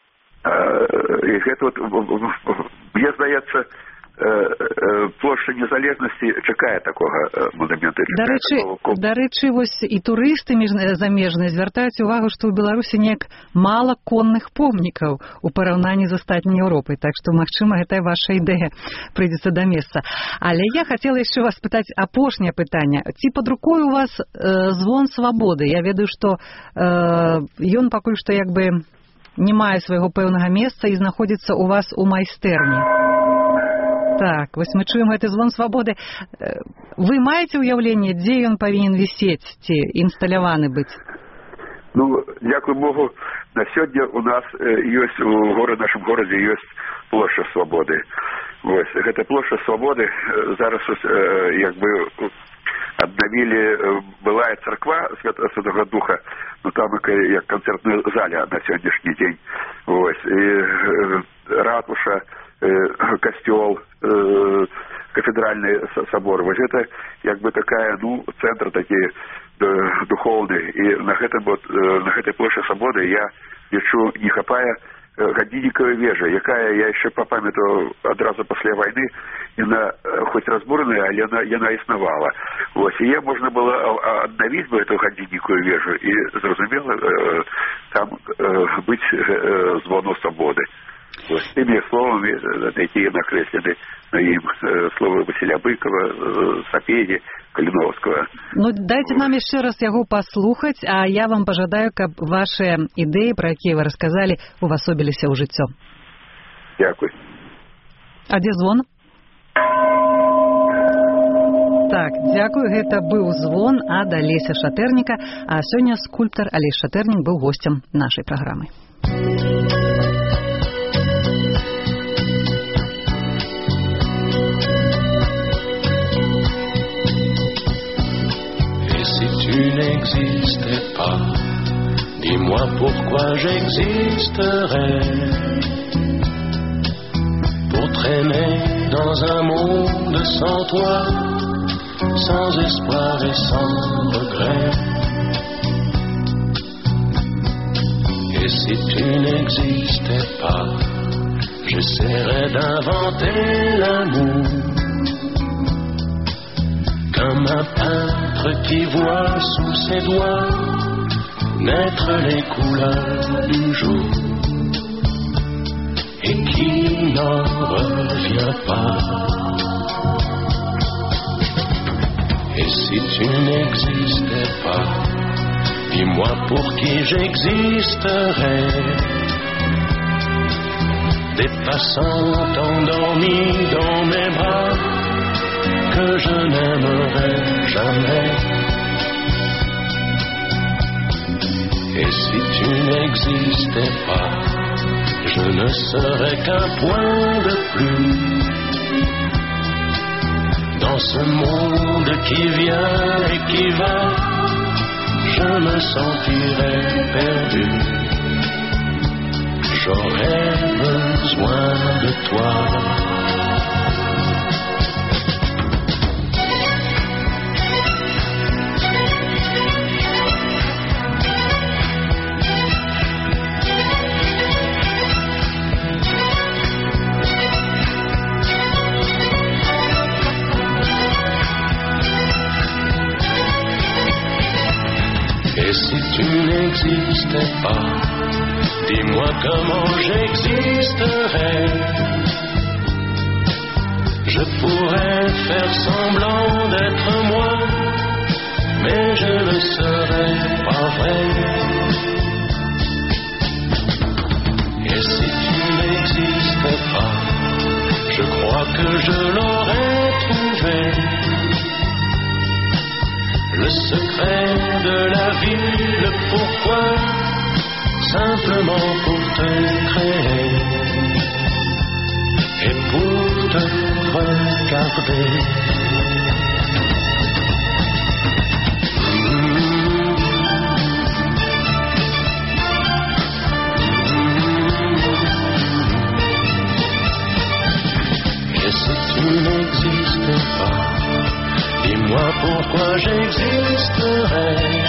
Э, і гэта вот, мне здаецца, плошча незалежнасці чакае такога монумента. Дарэчы, дарэчы, вось і турысты замежныя звяртаюць увагу, што ў Беларусі неяк мала конных помнікаў у параўнанні з астатняй Еўропай, так што, магчыма, гэтая ваша ідэя прыйдзецца да месца. Але я хацела яшчэ вас пытаць апошняе пытанне. Ці пад рукой у вас э, звон свабоды? Я ведаю, што э, ён пакуль што як бы не мае свайго пэўнага месца і знаходзіцца у вас у майстэрні. Так, вось мы чуем гэты звон свабоды. Вы маеце ўяўленне, дзе ён павінен вісець ці інсталяваны быць? Ну, дзякуй Богу, на сёння у нас ёсць у горы, нашым горадзе ёсць плошча свабоды. Вось, гэта плошча свабоды зараз як бы аднавілі былая царква Святага Духа, ну там як канцэртная заля на сённяшні дзень. Вось, і ратуша, костел, э, кафедральный собор. Вот это как бы такая, ну, центр такие э, духовный. И на этом вот, э, на этой площади свободы я лечу, не хапая, э, гадзіннікавая вежа, якая я еще по памяту одразу после войны, яна э, хоть разбурная, але яна, яна існавала. Вот. И я можно было обновить бы эту гадзіннікавую вежу и, зразумела, э, там э, быть э, звону свободы. Вот, теми словами, такие накреслены на им слова Василя Быкова, Сапеги, Калиновского. Ну, дайте нам еще раз яго паслухаць, а я вам пожадаю, каб ваши ідэі, про якія вы рассказали, увасобіліся ў жыццё. Дякую. А дзе звон? Так, дзякую, гэта быў звон ад Алеся Шатэрніка, а сёння скульптар Алесь Шатэрнік быў госцем нашай праграмы. Tu n'existais pas, dis-moi pourquoi j'existerais. Pour traîner dans un monde sans toi, sans espoir et sans regret. Et si tu n'existais pas, j'essaierais d'inventer l'amour. Comme un peintre qui voit sous ses doigts naître les couleurs du jour et qui n'en revient pas. Et si tu n'existais pas, dis-moi pour qui j'existerais. Des passants endormis dans mes bras que je n'aimerai jamais. Et si tu n'existais pas, je ne serais qu'un point de plus dans ce monde qui vient et qui va. Je me sentirais perdu. J'aurais besoin de toi. Si tu n'existais pas, dis-moi comment j'existerais. Je pourrais faire semblant d'être moi, mais je ne serai pas vrai. Et si tu n'existais pas, je crois que je l'aurais trouvé. Le secret de la vie, le pourquoi, simplement pour te créer et pour te regarder. Et si tu n'existes pas, dis-moi pourquoi j'existerais.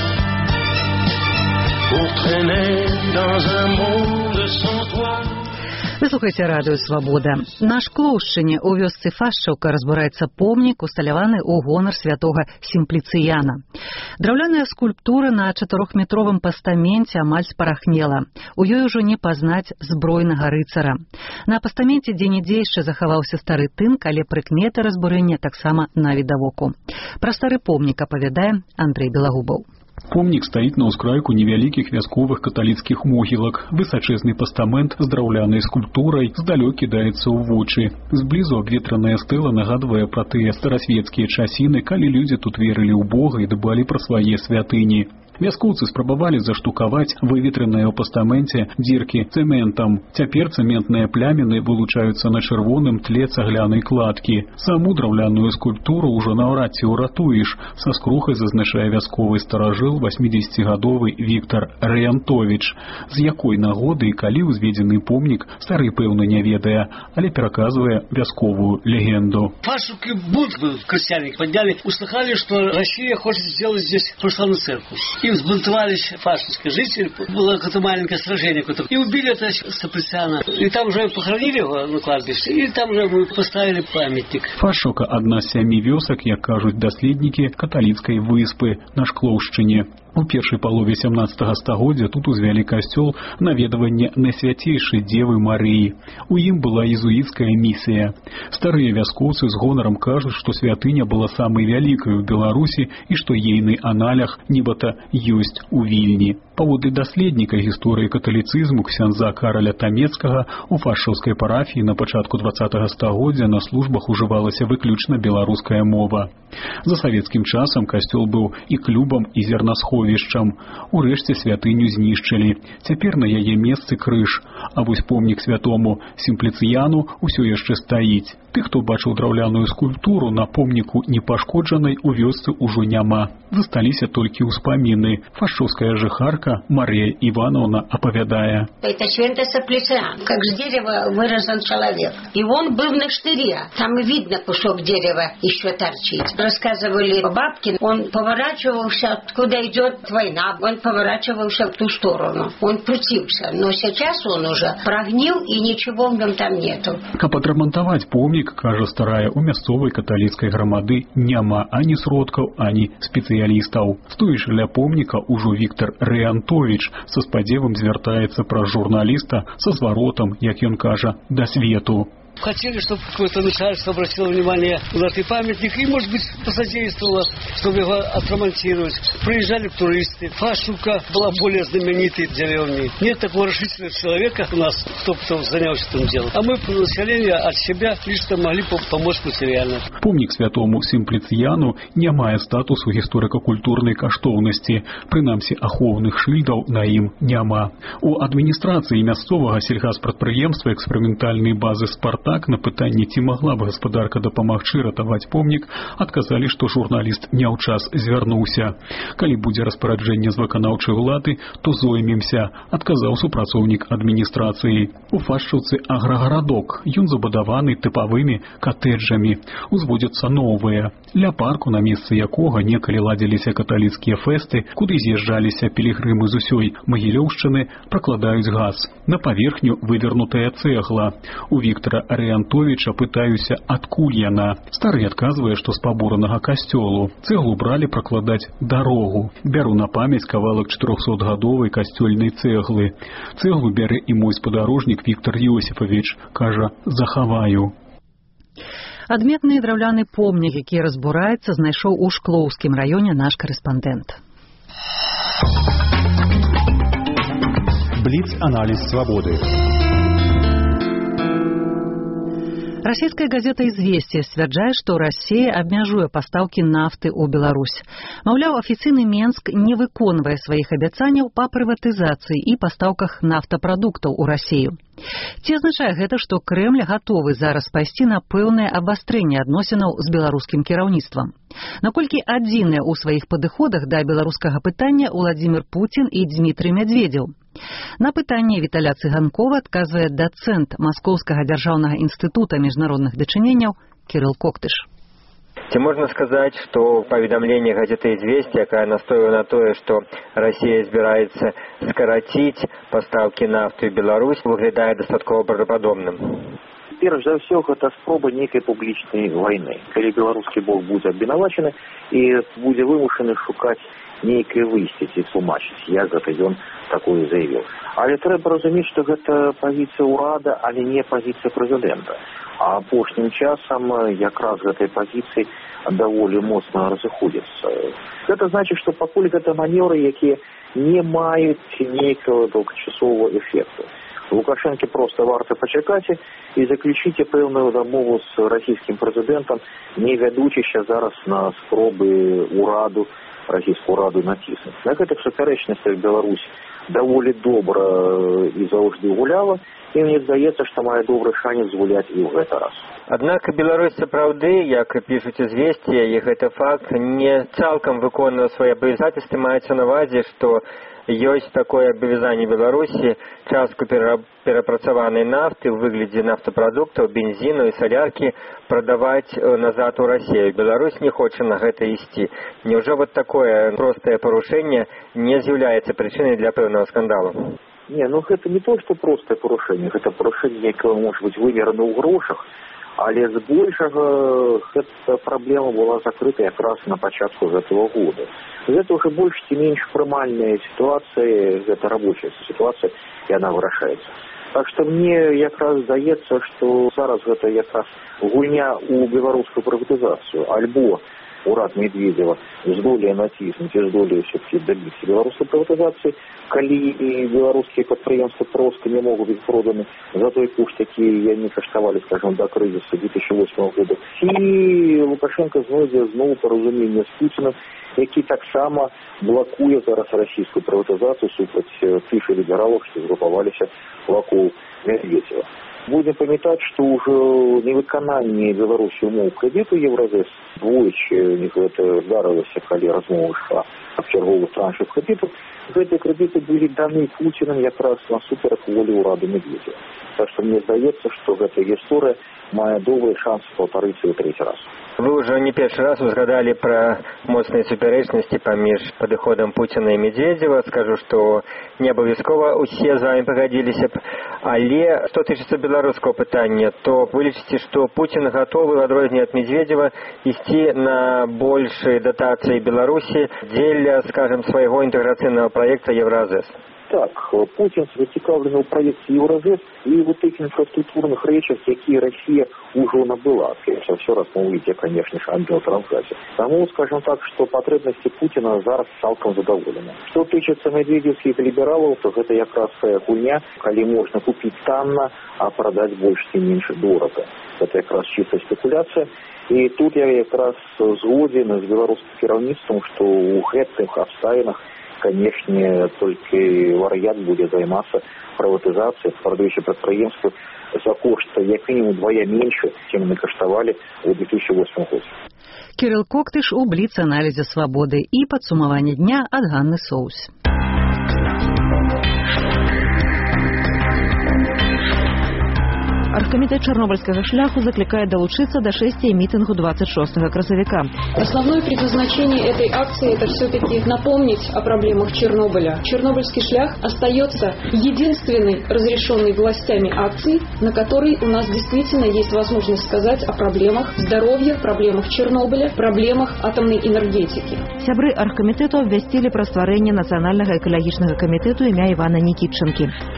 Pour traîner dans un monde sans toi. Ви слухаєте радіо «Свобода». На Шклоўшчыне у вёсцы Фашчаўка разбураецца помнік, усталяваны ў гонар святога Сімпліцыяна. Драўляная скульптура на чатырохметровым пастаменце амаль спарахнела. У ёй ужо не пазнаць збройнага рыцара. На пастаменце дзе-нідзе яшчэ захаваўся стары тынк, але прыкметы разбурэння таксама навідавоку. Пра стары помнік апавядае Андрэй Белагубаў. Помнік стаіць на ўскрайку невялікіх вясковых каталіцкіх могілак. Высачэзны пастамент з драўлянай скульптурай здалёк кідаецца ў вочы. Зблізу абветраная стэла нагадвае пра тыя старасвецкія часіны, калі людзі тут верылі ў Бога і дбалі пра свае святыні. Вяскоўцы спрабавалі заштукаваць выветреныя ў пастаменце дзіркі цэментам. Цяпер цэментныя пляміны вылучаюцца на чырвоным тле цаглянай кладкі. Саму драўляную скульптуру ўжо наўрад ці ўратуеш, са скрухай зазначае вясковы старажыл васьмідзесяцігадовы Віктар Рэантовіч. З якой нагоды і калі ўзведзены помнік, стары пэўна не ведае, але пераказвае вясковую легенду. Фашуки бунт был, крестьяне подняли, услыхали, что Россия хочет сделать здесь православную церковь. И взбунтовались фашистские жители. Было какое-то маленькое сражение. И убили этого Симплициана. И там уже похоронили его на кладбище. И там уже мы поставили памятник. Фашука – одна з сямі вёсак, як кажуць даследнікі, каталіцкай выспы на Шклоўшчыне. У першай палове сямнаццатага стагоддзя тут узвялі касцёл наведавання Найсвяцейшай Дзевы Марыі. У ім была езуіцкая місія. Старыя вяскоўцы з гонарам кажуць, што святыня была самай вялікай у Беларусі і што ейны аналях нібыта ёсць у Вільні. Паводле даследніка гісторыі каталіцызму ксяндза Караля Тамецкага у фашаўскай парафіі на пачатку дваццатага стагоддзя на службах ужывалася выключна беларуская мова. За савецкім часам касцёл быў і клубам, і зернасховішчам. Урэшце святыню знішчылі. Цяпер на яе месцы крыж, а вось помнік святому Сімпліцыяну ўсё яшчэ стаіць. Тых, хто бачыў драўляную скульптуру, на помніку непашкоджанай у вёсцы ўжо няма. Засталіся толькі ўспаміны. Фашаўская жыхарка Мария Ивановна опавядае. Это святой Симплициан. Как с дерева вырезан человек. И он был на штыре. Там видно кусок дерева еще торчит. Рассказывали бабки. Он поворачивался, откуда идет война. Он поворачивался в ту сторону. Он крутился. Но сейчас он уже прогнил, и ничего в нем там нету. Каб адрамантаваць помнік, кажа старая, у мясцовай каталіцкай грамады няма ані сродкаў, ані спецыялістаў. Стоячы ля помніка ўжо Віктар Рэантовіч са спадзевам звяртаецца пра журналіста са зваротам, як ён кажа, да свету. Хотели, чтобы какое-то начальство обратило внимание на этот памятник и, может быть, посодействовало, чтобы его отремонтировать. Приезжали туристы. Фашука была более знаменитой деревней. Нет такого решительного человека у нас, кто бы занялся этим делом. А мы, население, от себя лично могли помочь материально. Помнік святому Сімпліцыяну не мае статусу гісторыка-культурнай каштоўнасці. Прынамсі, ахоўных шыльдаў на ім няма. У адміністрацыі мясцовага сельгаспрадпрыемства эксперыментальнай базы «Спартак» Так, на пытанне, ці магла б гаспадарка дапамагчы ратаваць помнік, адказалі, што журналіст не ў час звярнуўся. Калі будзе распараджэнне з выканаўчай улады, то зоймемся, адказаў супрацоўнік адміністрацыі. У Фашчаўцы аграгарадок, ён забудаваны тыпавымі катэджамі. Узводзяцца новыя. Ля парку, на месцы якога некалі ладзіліся каталіцкія фэсты, куды з'язджаліся пілігрымы з усёй Магілёўшчыны, пракладаюць газ. На паверхню вывернутая цэгла. У Віктара Рэантовіча пытаюся, адкуль яна. Стары адказвае, што з пабуранага касцёлу. Цэглу бралі пракладаць дарогу. Бяру на памяць кавалак чатырохсотгадовай касцёльнай цэглы. Цэглу бярэ і мой спадарожнік Віктар Ёсіфавіч. Кажа, захаваю. Адметны драўляны помнік, які разбураецца, знайшоў у Шклоўскім раёне наш карэспандэнт. Бліц-аналіз свабоды. Расійская газета «Известия» сцвярджае, што Расія абмяжуе пастаўкі нафты ў Беларусь. Маўляў, афіцыйны Менск не выконвае сваіх абяцанняў па прыватызацыі і пастаўках нафтапрадуктаў у Расію. Ці азначае гэта, што Крэмль гатовы зараз пайсці на пэўнае абвастрэнне адносінаў з беларускім кіраўніцтвам? Наколькі адзіныя ў сваіх падыходах да беларускага пытання Уладзімір Пуцін і Дзмітрый Мядзведзеў? На пытанне Віталя Цыганкова адказвае дацэнт Маскоўскага дзяржаўнага інстытута міжнародных дачыненняў Кірыл Коктыш. Ці можна сказаць, што паведамленне газеты «Известия», якая настойвае на тое, што Расія збіраецца скараціць пастаўкі нафты ў Беларусь, выглядае дастаткова правдападобным? Перш за ўсё, гэта спроба нейкай публічнай вайны, калі беларускі бок будзе абвінавачаны і будзе вымушаны шукаць нейкае выйсце ці тлумачыць, як гэта ён такое заявіў. Але трэба разумець, што гэта пазіцыя ўрада, але не пазіцыя прэзідэнта. А апошнім часам якраз гэтай пазіцыі даволі моцна разыходзяцца. Гэта значыць, што пакуль гэта манеўры, якія не маюць нейкага доўгачасовага эфекту. Лукашэнке проста варта пачакаць і заключыць пэўную дамову з расійскім прэзідэнтам, не вядучыся зараз на спробы ўраду, расійскую ўраду націснуць. На гэтых супярэчнасцях Беларусь даволі добра і заўжды гуляла, і мне здаецца, што мае добры шанец гуляць і ў гэты раз. Аднак Беларусь сапраўды, як пішуць «Известия», і гэта факт, не цалкам выконвае свае абавязацтвы, маецца на ўвазе, што ёсць такое абавязанне Беларусі частку перапрацаванай нафты ў выглядзе нафтапрадуктаў, бензіну і саляркі прадаваць назад у Расію. Беларусь не хоча на гэта ісці. Няўжо вот такое простае парушэнне не з'яўляецца прычынай для пэўнага скандалу? Не, ну гэта не то, што простае парушэнне, гэта парушэнне, якое можа быць вымерана ў грошах, але збольшага гэта праблема была закрыта якраз на пачатку гэтага года. Гэта ўжо больш ці менш прымальная сітуацыя, гэта рабочая сітуацыя, і яна вырашаецца. Так што мне якраз здаецца, што зараз гэта якраз гульня ў беларускую прыватызацыю, альбо урад Медведева здолее націснуць і здолее ўсё-таки дабіцца беларускай прыватызацыі, калі беларускія прадпрыемствы проста не могуць быць проданы за той кошт, які яны каштавалі, скажем, да крызісу две тысячи восьмого года. І Лукашенко знойдзе зноў паразуменне з Пуціным, які таксама блакуе зараз расійскую прыватызацыю супраць тых лібералаў, што згрупаваліся вакол Медведева. Будем памятаць, што ўжо невыкананне Беларусі умоў крэдыту Еўразэс двойчы гэта здарылася, калі размова ішла аб чарговых траншах крэдыту. Гэтыя крэдыты былі даны Пуцінам якраз насуперак волі ўрада Медведева. Так што мне здаецца, што гэта гісторыя мае добры шанс паўтарыцца ў трэці раз. Вы ўжо не першы раз узгадалі пра моцныя супярэчнасці паміж падыходам Пуціна і Медведзева. Скажу, што не абавязкова усе з вамі пагадзіліся б, але што тычыцца беларускага пытання, то вы лічыце, што Пуцін гатовы, в адрозненне ад Медведзева, ісці на большыя датацыі Беларусі дзеля, скажем, свайго інтэграцыйнага праекта Евразэс? Так, Путин зацікаўлены ў праекце Евразэс і ў тых інфраструктурных рэчах, якія Расія ўжо набыла. Перш все раз мовіць, конечно ж, ангіотрансгазі. Таму, скажем так, што патрэбнасці Пуціна зараз цалкам задаволены. Што тычыцца медведзеўскіх лібералаў, то гэта якраз тая гульня, калі можна купіць танна, а прадаць больш ці менш дорага. Гэта якраз чыста спекуляцыя. І тут я якраз згодзен з беларускім кіраўніцтвам, што ў гэтых абставінах, конечно, только варыянт будет займаться приватизацией, продающей предприятия за кошт як минимум вдвое меньше, чем они коштовали в две тысячи восьмом году. Кирилл Коктыш у Бліц-аналізе свабоды і падсумаванне дня ад Ганны Соус. Аргкамітэт Чарнобыльскага шляху закликает долучиться до шествия и митингу двадцать шестого красовика. Основное предназначение этой акции – это все-таки напомнить о проблемах Чернобыля. Чернобыльский шлях остается единственной разрешенной властями акцией, на которой у нас действительно есть возможность сказать о проблемах здоровья, проблемах Чернобыля, проблемах атомной энергетики. Сябры аргкамітэту обвястили про стварэнне Нацыянальнага экалагічнага камітэту імя Івана Нікітчанкі.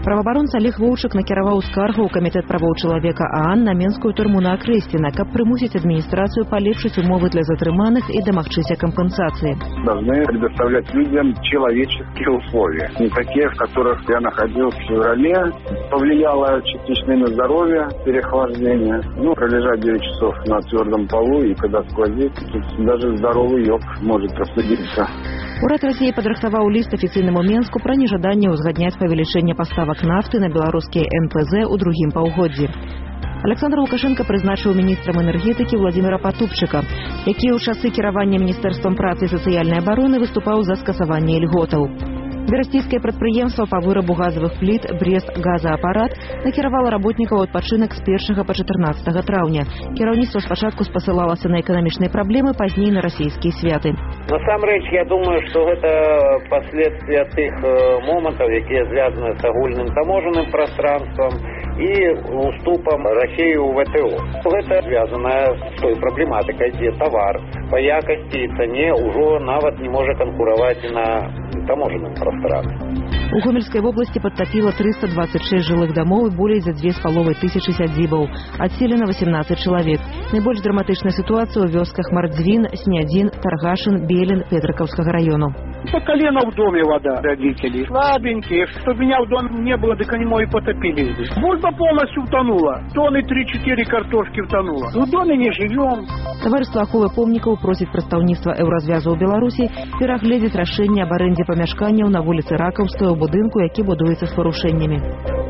Праваабаронца Олег Воўчык накіраваў скаргу ў камітэт правоў чалавека ААН на менскую турму на Акрэсціна, каб прымусіць адміністрацыю палепшыць умовы для затрыманых і дамагчыся кампенсацыі. Должны предоставлять людям человеческие условия. Не такие, в которых я находился в феврале, повлияло частично на здоровье, переохлаждение. Ну, пролежать девять часов на твердом полу, и когда сквозит, даже здоровый йог может простудиться. Урад России падрыхтаваў ліст афіцыйнаму Менску пра нежаданне ўзгадняць павелічэнне паставак нафты на беларускія эн пэ зэ ў другім паўгоддзі. Александр Лукашенко прызначыў міністрам энергетыкі Владимира Потупчыка, які ў часы кіравання Міністэрствам працы і сацыяльнай абароны выступаў за скасаванне льготаў. Берасційскае прадпрыемства па вырабу газавых пліт «Брест газаапарат» накіравала работнікаў у адпачынак з першага па чатырнаццатага траўня. Кіраўніцтва спачатку спасылалася на эканамічныя праблемы, пазней на расійскія святы. Насамрэч, я думаю, што гэта паследствия тых момантаў, якія звязаны з агульным таможенным прастранствам і уступам России у вэ тэ о. Гэта звязана з той праблематыкай, дзе тавар па якасці і цане ўжо нават не можа канкураваць на таможенным прастранстве. У Гомельской области подтопило триста двадцать шесть жилых домов и более за две с половой тысячи сядзібаў. Отселено восемнадцать человек. Найбольш драматычная ситуация у вёсках Мардзвін, Снядзін, Таргашин, Белин, Петрыковского району. По колено в доме вода, родители. Слабенькие, чтобы меня в доме не было, так они мои потопили здесь. Бульба полностью утонула. Тонны три-четыре картошки утонула. В доме не живем. Таварыства аховы помнікаў просіць прадстаўніцтва Еўразвязу ў Беларусі перагледзець рашэнне аб арэндзе памяшканняў на вуліцы Ракаўскай у будынку, які будуецца з парушэннямі.